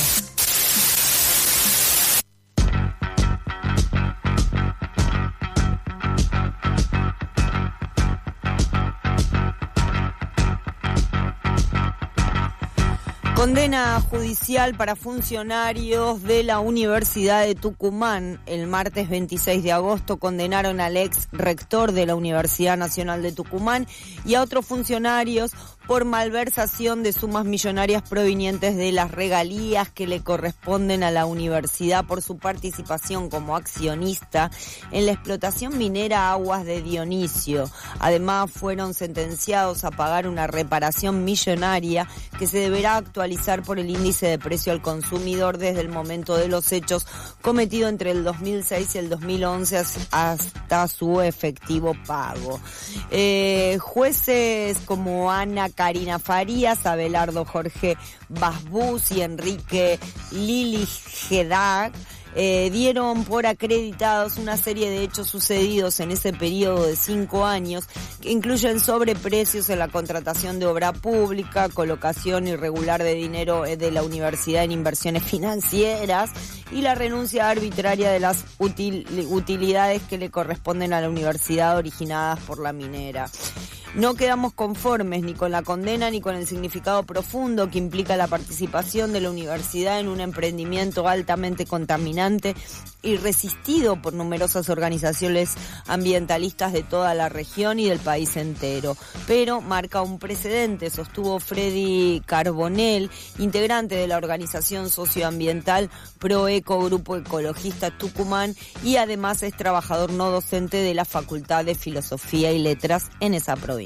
Condena judicial para funcionarios de la Universidad de Tucumán. El martes 26 de agosto condenaron al ex rector de la Universidad Nacional de Tucumán y a otros funcionarios por malversación de sumas millonarias provenientes de las regalías que le corresponden a la universidad por su participación como accionista en la explotación minera Aguas de Dionisio. Además, fueron sentenciados a pagar una reparación millonaria que se deberá actualizar por el índice de precio al consumidor desde el momento de los hechos cometido entre el 2006 y el 2011 hasta su efectivo pago. Jueces como Ana Karina Farías, Abelardo Jorge Basbús y Enrique Liligedag dieron por acreditados una serie de hechos sucedidos en ese periodo de 5 años que incluyen sobreprecios en la contratación de obra pública, colocación irregular de dinero de la universidad en inversiones financieras y la renuncia arbitraria de las utilidades que le corresponden a la universidad originadas por la minera. No quedamos conformes ni con la condena ni con el significado profundo que implica la participación de la universidad en un emprendimiento altamente contaminante y resistido por numerosas organizaciones ambientalistas de toda la región y del país entero. Pero marca un precedente, sostuvo Freddy Carbonell, integrante de la organización socioambiental Proeco Grupo Ecologista Tucumán y además es trabajador no docente de la Facultad de Filosofía y Letras en esa provincia.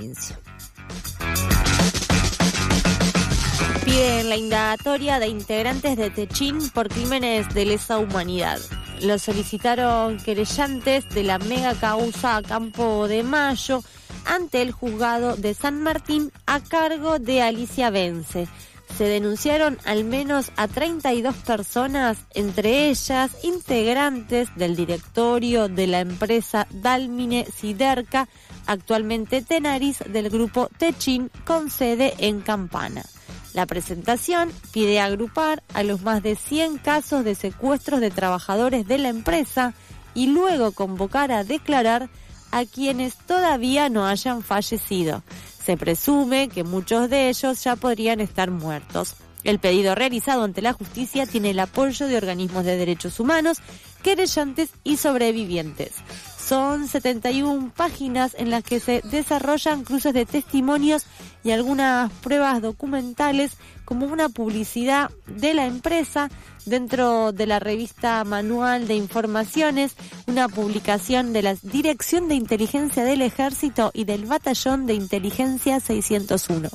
Piden la indagatoria de integrantes de Techín por crímenes de lesa humanidad. Lo solicitaron querellantes de la mega causa Campo de Mayo ante el juzgado de San Martín a cargo de Alicia Vence. Se denunciaron al menos a 32 personas, entre ellas integrantes del directorio de la empresa Dalmine Siderca, actualmente Tenaris, del grupo Techín con sede en Campana. La presentación pide agrupar a los más de 100 casos de secuestros de trabajadores de la empresa y luego convocar a declarar a quienes todavía no hayan fallecido. Se presume que muchos de ellos ya podrían estar muertos. El pedido realizado ante la justicia tiene el apoyo de organismos de derechos humanos, querellantes y sobrevivientes. Son 71 páginas en las que se desarrollan cruces de testimonios y algunas pruebas documentales como una publicidad de la empresa dentro de la revista Manual de Informaciones, una publicación de la Dirección de Inteligencia del Ejército y del Batallón de Inteligencia 601.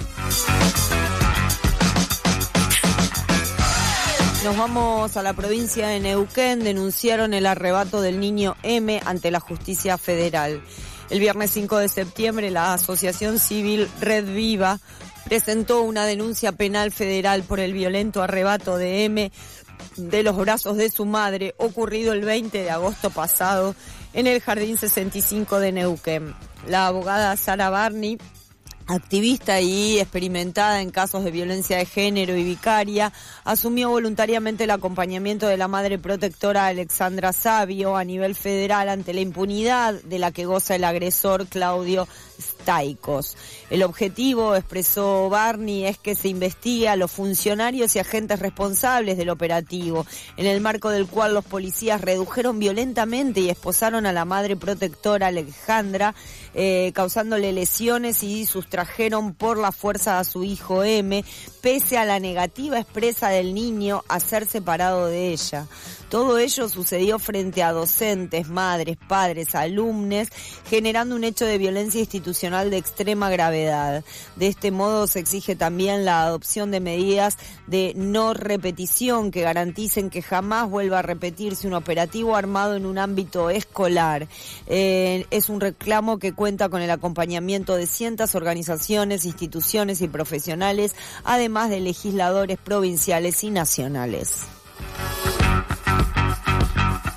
Nos vamos a la provincia de Neuquén. Denunciaron el arrebato del niño M ante la justicia federal. El viernes 5 de septiembre, la Asociación Civil Red Viva presentó una denuncia penal federal por el violento arrebato de M de los brazos de su madre, ocurrido el 20 de agosto pasado en el Jardín 65 de Neuquén. La abogada Sara Barney, activista y experimentada en casos de violencia de género y vicaria, asumió voluntariamente el acompañamiento de la madre protectora Alexandra Sabio a nivel federal ante la impunidad de la que goza el agresor Claudio Staikos. El objetivo, expresó Barney, es que se investigue a los funcionarios y agentes responsables del operativo, en el marco del cual los policías redujeron violentamente y esposaron a la madre protectora Alexandra, causándole lesiones y sustrajeron por la fuerza a su hijo M, pese a la negativa expresa del niño a ser separado de ella. Todo ello sucedió frente a docentes, madres, padres, alumnos, generando un hecho de violencia institucional de extrema gravedad. De este modo se exige también la adopción de medidas de no repetición que garanticen que jamás vuelva a repetirse un operativo armado en un ámbito escolar. Es un reclamo que cuenta con el acompañamiento de cientos organizaciones, instituciones y profesionales, además de legisladores provinciales y nacionales.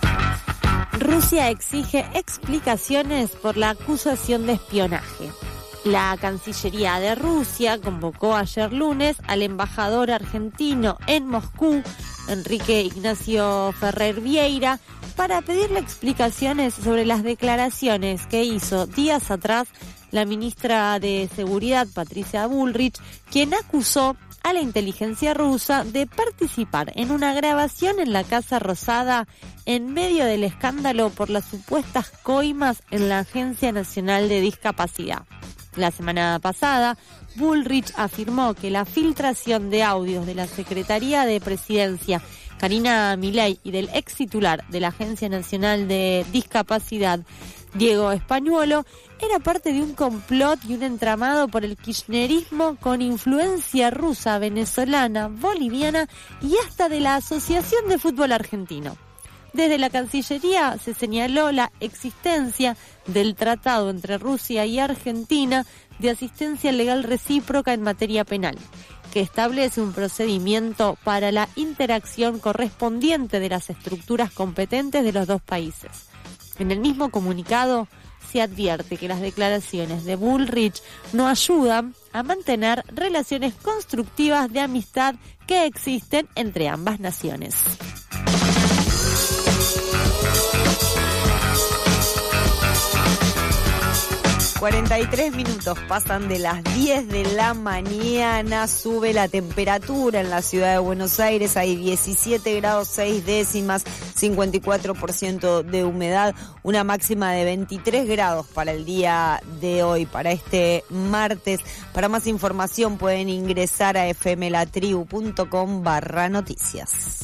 Rusia exige explicaciones por la acusación de espionaje. La Cancillería de Rusia convocó ayer lunes al embajador argentino en Moscú, Enrique Ignacio Ferrer Vieira, para pedirle explicaciones sobre las declaraciones que hizo días atrás la ministra de Seguridad, Patricia Bullrich, quien acusó a la inteligencia rusa de participar en una grabación en la Casa Rosada en medio del escándalo por las supuestas coimas en la Agencia Nacional de Discapacidad. La semana pasada, Bullrich afirmó que la filtración de audios de la Secretaría de Presidencia, Karina Milei, y del ex titular de la Agencia Nacional de Discapacidad, Diego Españuolo, era parte de un complot y un entramado por el kirchnerismo con influencia rusa, venezolana, boliviana y hasta de la Asociación de Fútbol Argentino. Desde la Cancillería se señaló la existencia del tratado entre Rusia y Argentina de asistencia legal recíproca en materia penal, que establece un procedimiento para la interacción correspondiente de las estructuras competentes de los dos países. En el mismo comunicado se advierte que las declaraciones de Bullrich no ayudan a mantener relaciones constructivas de amistad que existen entre ambas naciones. 43 minutos pasan de las 10 de la mañana, sube la temperatura en la ciudad de Buenos Aires, hay 17 grados 6 décimas, 54% de humedad, una máxima de 23 grados para el día de hoy, para este martes. Para más información pueden ingresar a fmlatribu.com/noticias.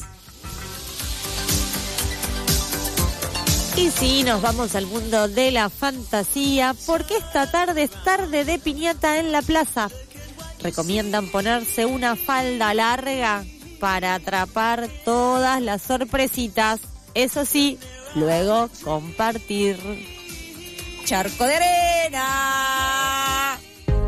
Y sí, nos vamos al mundo de la fantasía, porque esta tarde es tarde de piñata en la plaza. Recomiendan ponerse una falda larga para atrapar todas las sorpresitas. Eso sí, luego compartir. Charco de arena.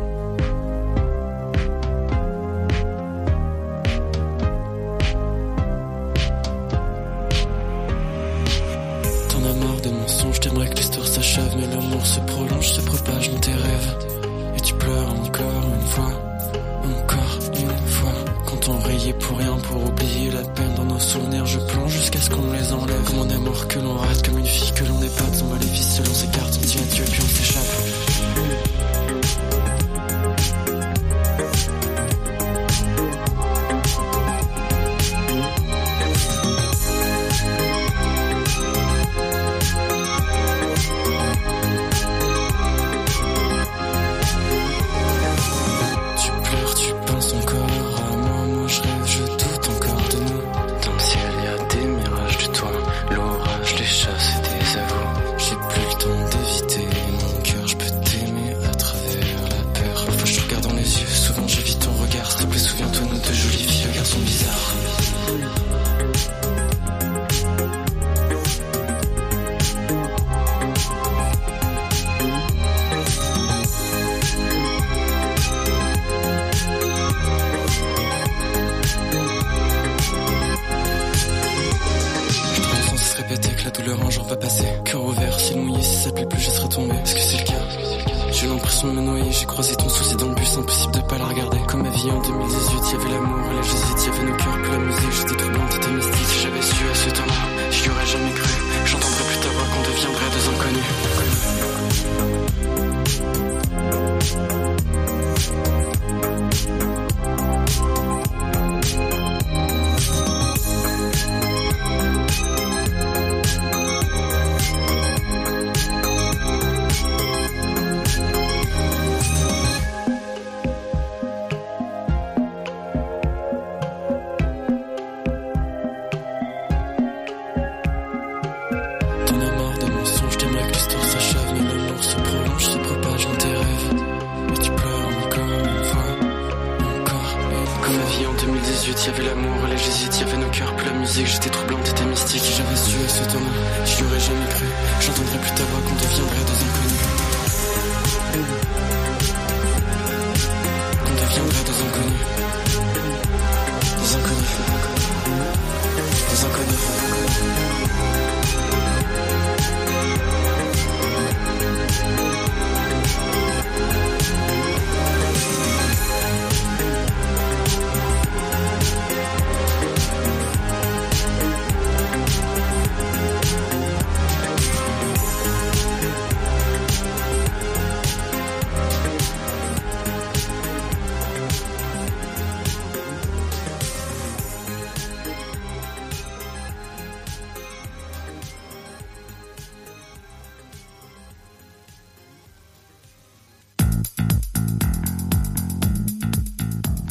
J'aimerais que l'histoire s'achève, mais l'amour se prolonge, se propage dans tes rêves. Et tu pleures encore une fois, quand on riait pour rien, pour oublier la peine dans nos souvenirs. Je plonge jusqu'à ce qu'on me les enlève. Comme un amour que l'on rate, comme une fille que l'on épate. On bat les vis selon ses cartes, on dit adieu puis on s'échappe.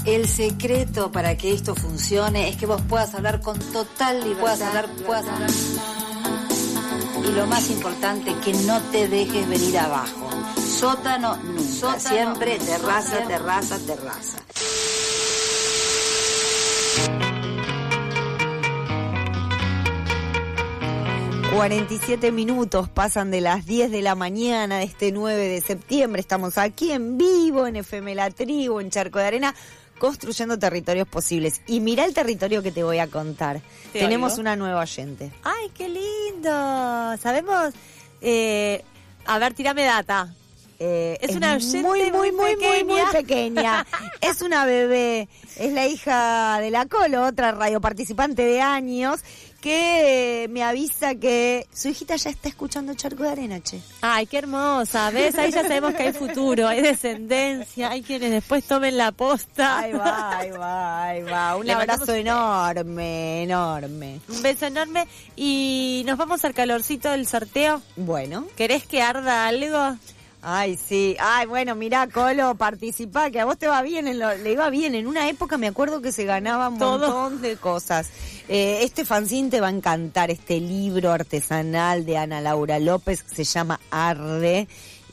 El secreto para que esto funcione es que vos puedas hablar con total libertad. Puedas hablar. Y lo más importante, que no te dejes venir abajo. Sótano, nunca. Siempre terraza. 47 minutos pasan de las 10 de la mañana de este 9 de septiembre. Estamos aquí en vivo en FM La Tribu, en Charco de Arena, construyendo territorios posibles. Y mira el territorio que te voy a contar. Tenemos una nueva oyente. ¡Ay, qué lindo! ¿Sabemos? A ver, tírame data. Es una oyente muy pequeña. Es una bebé. Es la hija de la Colo, otra radio participante de años, que me avisa que su hijita ya está escuchando Charco de Arena, che. Ay, qué hermosa, ¿ves? Ahí ya sabemos que hay futuro, hay descendencia, hay quienes después tomen la posta. Ahí va. Un abrazo enorme. Un beso enorme. Y nos vamos al calorcito del sorteo. Bueno. ¿Querés que arda algo? Ay, sí. Ay, bueno, mirá, Colo, participá, que a vos te va bien, le iba bien. En una época me acuerdo que se ganaba un montón de cosas. Este fanzine te va a encantar, este libro artesanal de Ana Laura López, se llama Arde,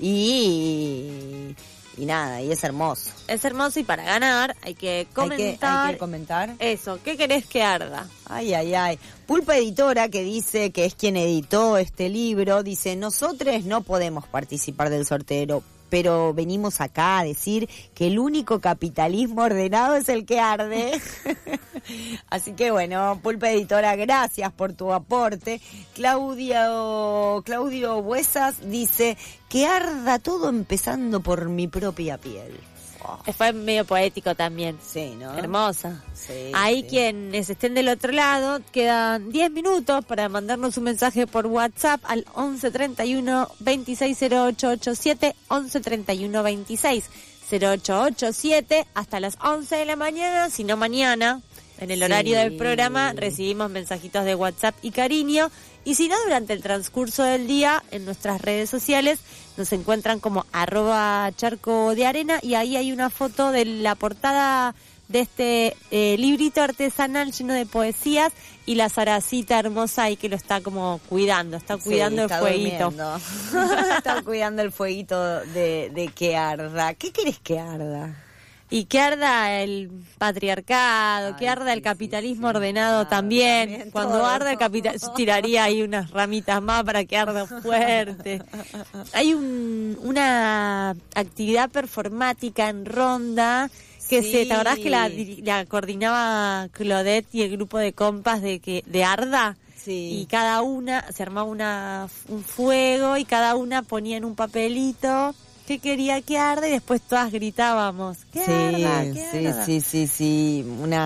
y nada, y es hermoso. Es hermoso, y para ganar hay que comentar. Hay que comentar. Eso, ¿qué querés que arda? Ay. Pulpa Editora, que dice que es quien editó este libro, dice: nosotros no podemos participar del sorteo, pero venimos acá a decir que el único capitalismo ordenado es el que arde. Así que bueno, Pulpa Editora, gracias por tu aporte. Claudio Buesas dice: que arda todo empezando por mi propia piel. Fue medio poético también. Sí, ¿no? Hermosa. Sí, quienes estén del otro lado, quedan 10 minutos para mandarnos un mensaje por WhatsApp al 11 31 26 0887, 11 31 26 0887, hasta las 11 de la mañana, si no mañana, en el horario del programa, recibimos mensajitos de WhatsApp y cariño. Y si no, durante el transcurso del día, en nuestras redes sociales, nos encuentran como @charco de arena, y ahí hay una foto de la portada de este librito artesanal lleno de poesías, y la Saracita hermosa ahí que lo está como cuidando, está cuidando el fueguito. Está cuidando el fueguito de que arda. ¿Qué querés que arda? Y que arda el patriarcado, que arda el capitalismo ordenado también. Cuando todo. Arda el capitalismo, tiraría ahí unas ramitas más para que arda fuerte. Hay una actividad performática en Ronda que ¿te acordás que la coordinaba Claudette y el grupo de compas de Arda? Sí. Y cada una se armaba un fuego, y cada una ponía en un papelito que quería que arde, y después todas gritábamos que arda. Sí.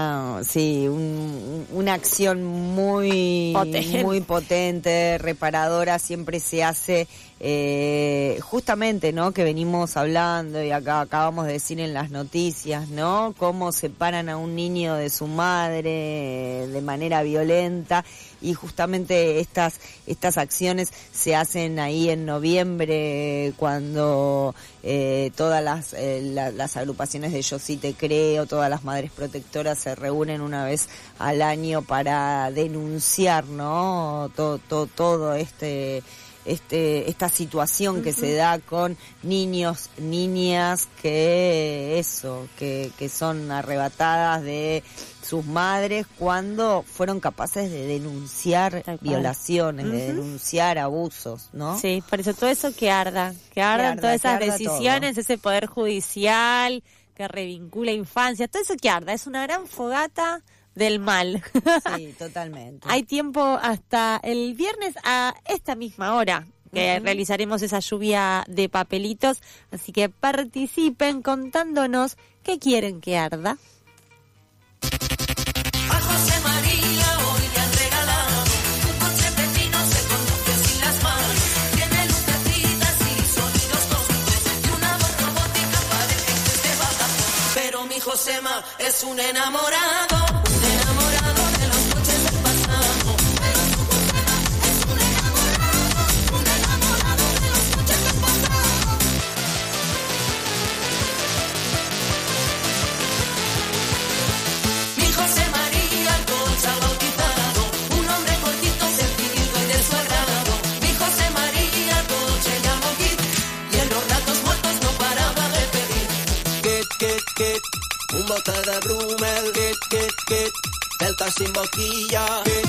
Una acción muy potente, reparadora, siempre se hace justamente, ¿no? Que venimos hablando y acá acabamos de decir en las noticias, ¿no? Cómo separan a un niño de su madre de manera violenta, y justamente estas acciones se hacen ahí en noviembre, cuando todas las agrupaciones de Yo Sí Te Creo, todas las madres protectoras se reúnen una vez al año para denunciar, ¿no? Todo esta situación que se da con niños, niñas que son arrebatadas de sus madres cuando fueron capaces de denunciar violaciones, de denunciar abusos, ¿no? Sí, por eso todo eso que arda todas esas decisiones, todo. Ese poder judicial que revincula infancia, todo eso que arda, es una gran fogata del mal. Sí, totalmente. Hay tiempo hasta el viernes a esta misma hora que realizaremos esa lluvia de papelitos, así que participen contándonos qué quieren que arda. A José María hoy le han regalado un coche pepino, se conduce sin las manos, tiene lucecitas y sonidos cósmicos y una voz robótica, parece que se baja, pero mi Josema es un enamorado de los coches del pasado. Pero su Josema es un enamorado de los coches del pasado. sin boquilla.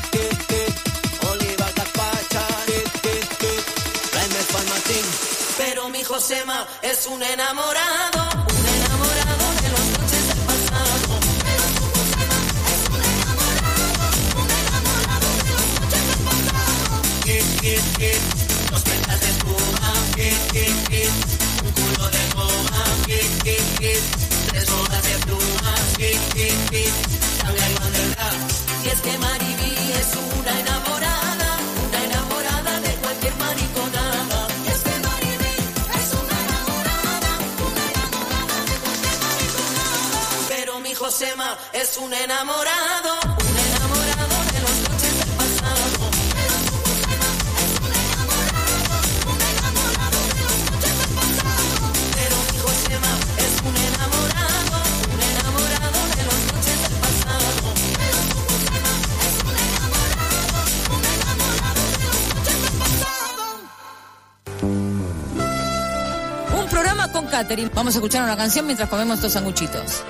Oliva gazpacha. Tráeme Farmatín. Pero mi Josema es un enamorado de las noches del pasado. Pero tu Josema es un enamorado de las noches del pasado. Dos prendas de espuma, un culo de goma, 3 bodas de plumas, sangre al banderar. Y es que Mariví es una enamorada de cualquier mariconada. Y es que Mariví es una enamorada de cualquier mariconada. Pero mi Josema es un enamorado de las noches del pasado. Pero tu Josema es un enamorado de las noches del pasado. Pero mi Josema es un enamorado de las noches del pasado. Pero tu Josema es un enamorado de las noches del pasado. Un programa con catering. Vamos a escuchar una canción mientras comemos estos sanguchitos.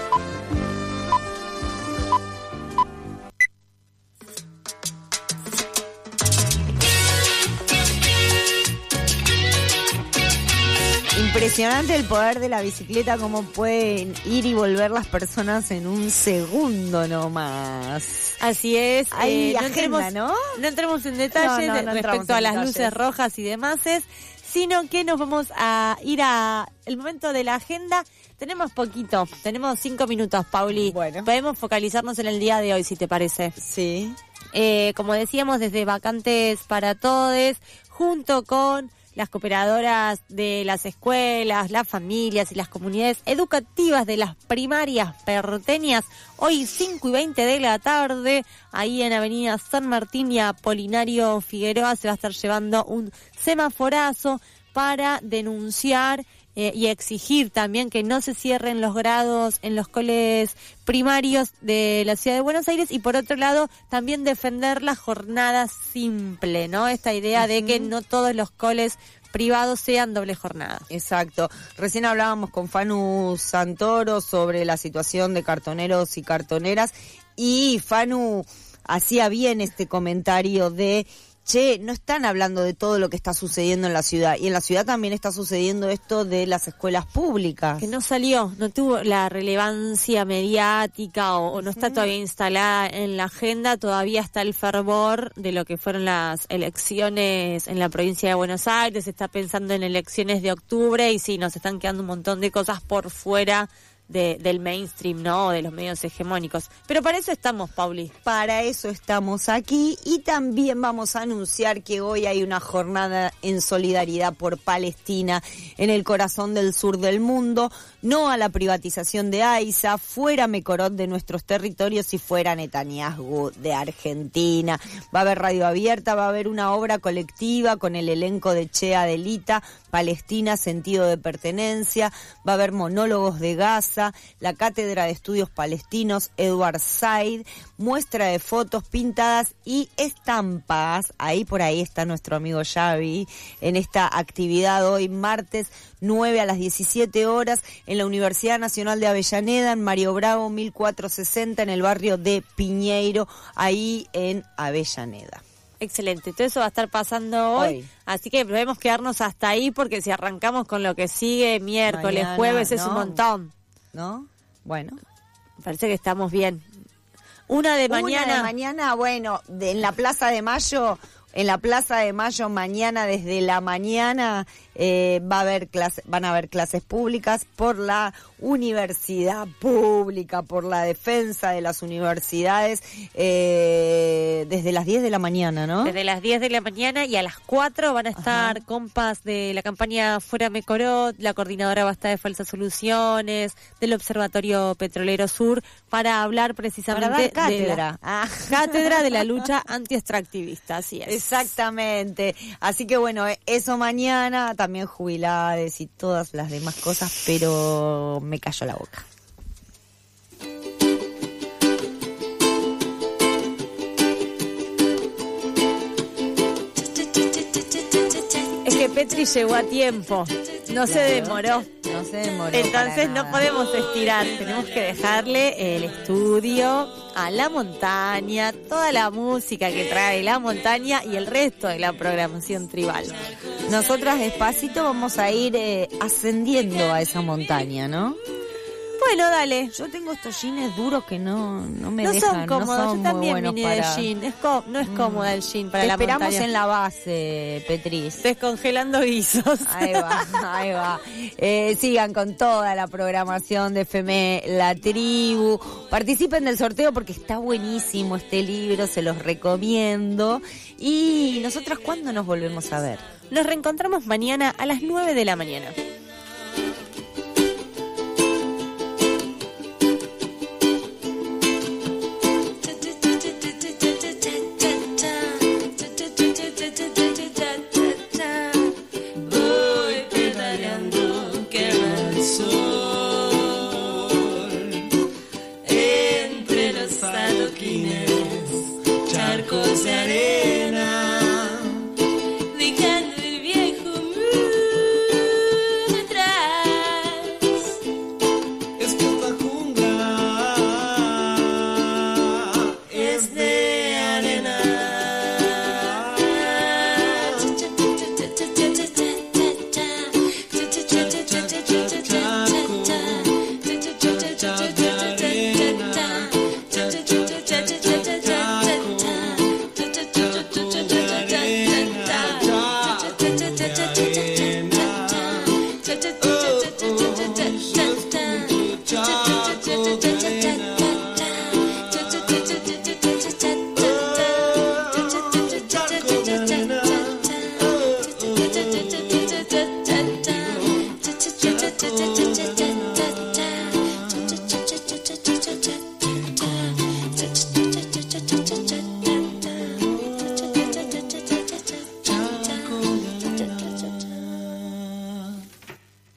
Impresionante el poder de la bicicleta, cómo pueden ir y volver las personas en un segundo nomás. Así es. Hay no agenda, entremos, no entremos en detalles No entramos respecto en a las detalles. luces rojas y demás, sino que nos vamos a ir a el momento de la agenda. Tenemos poquito, tenemos 5 minutos, Pauli. Bueno. Podemos focalizarnos en el día de hoy, si te parece. Sí. Como decíamos, desde Vacantes para Todes, junto con las cooperadoras de las escuelas, las familias y las comunidades educativas de las primarias porteñas, hoy 5:20 de la tarde, ahí en Avenida San Martín y Apolinario Figueroa, se va a estar llevando un semaforazo para denunciar y exigir también que no se cierren los grados en los coles primarios de la ciudad de Buenos Aires, y por otro lado también defender la jornada simple, ¿no? Esta idea de que no todos los coles privados sean doble jornada. Exacto. Recién hablábamos con Fanu Santoro sobre la situación de cartoneros y cartoneras, y Fanu hacía bien este comentario de: che, no están hablando de todo lo que está sucediendo en la ciudad. Y en la ciudad también está sucediendo esto de las escuelas públicas. Que no salió, no tuvo la relevancia mediática o no está todavía instalada en la agenda. Todavía está el fervor de lo que fueron las elecciones en la provincia de Buenos Aires. Se está pensando en elecciones de octubre y sí, nos están quedando un montón de cosas por fuera del mainstream, ¿no? De los medios hegemónicos. Pero para eso estamos, Pauli. Para eso estamos aquí, y también vamos a anunciar que hoy hay una jornada en solidaridad por Palestina en el corazón del sur del mundo. No a la privatización de AISA, fuera Mecorot de nuestros territorios y fuera Netanyahu de Argentina. Va a haber radio abierta, va a haber una obra colectiva con el elenco de Che Adelita, Palestina, sentido de pertenencia, va a haber monólogos de Gaza, la Cátedra de Estudios Palestinos, Edward Said, muestra de fotos pintadas y estampas. Ahí por ahí está nuestro amigo Xavi en esta actividad hoy martes 9 a las 17 horas en la Universidad Nacional de Avellaneda, en Mario Bravo 1460, en el barrio de Piñeiro, ahí en Avellaneda. Excelente, todo eso va a estar pasando hoy, así que debemos quedarnos hasta ahí, porque si arrancamos con lo que sigue miércoles, mañana, jueves, es no. un montón. ¿No? Bueno. Parece que estamos bien. Una de mañana, bueno, en la Plaza de Mayo, mañana desde la mañana van a haber clases públicas por la universidad pública, por la defensa de las universidades, desde las 10 de la mañana, ¿no? Desde las 10 de la mañana, y a las 4 van a estar compas de la campaña Fuera Mecorot, la coordinadora Basta de Falsas Soluciones, del Observatorio Petrolero Sur, para hablar precisamente para dar cátedra. de la cátedra de la lucha antiextractivista, así es. Exactamente. Así que bueno, eso mañana, también jubilades y todas las demás cosas, pero me cayó la boca. Es que Petri llegó a tiempo, no se demoró. No se demoró. Entonces para no nada. podemos estirar, tenemos que dejarle el estudio a la montaña, toda la música que trae la montaña y el resto de la programación tribal. Nosotras despacito vamos a ir ascendiendo a esa montaña, ¿no? Bueno, dale. Yo tengo estos jeans duros que no me No dejan. son cómodos, no son yo también muy buenos vine para... de jean. No es cómoda el jean para Te la esperamos montaña. en la base, Petris. Descongelando guisos. Ahí va, ahí va. Sigan con toda la programación de FM La Tribu. Participen del sorteo porque está buenísimo este libro, se los recomiendo. Y nosotras, ¿cuándo nos volvemos a ver? Nos reencontramos mañana a las 9 de la mañana. Voy pedaleando, quema el sol entre los adoquines, charcos de arena.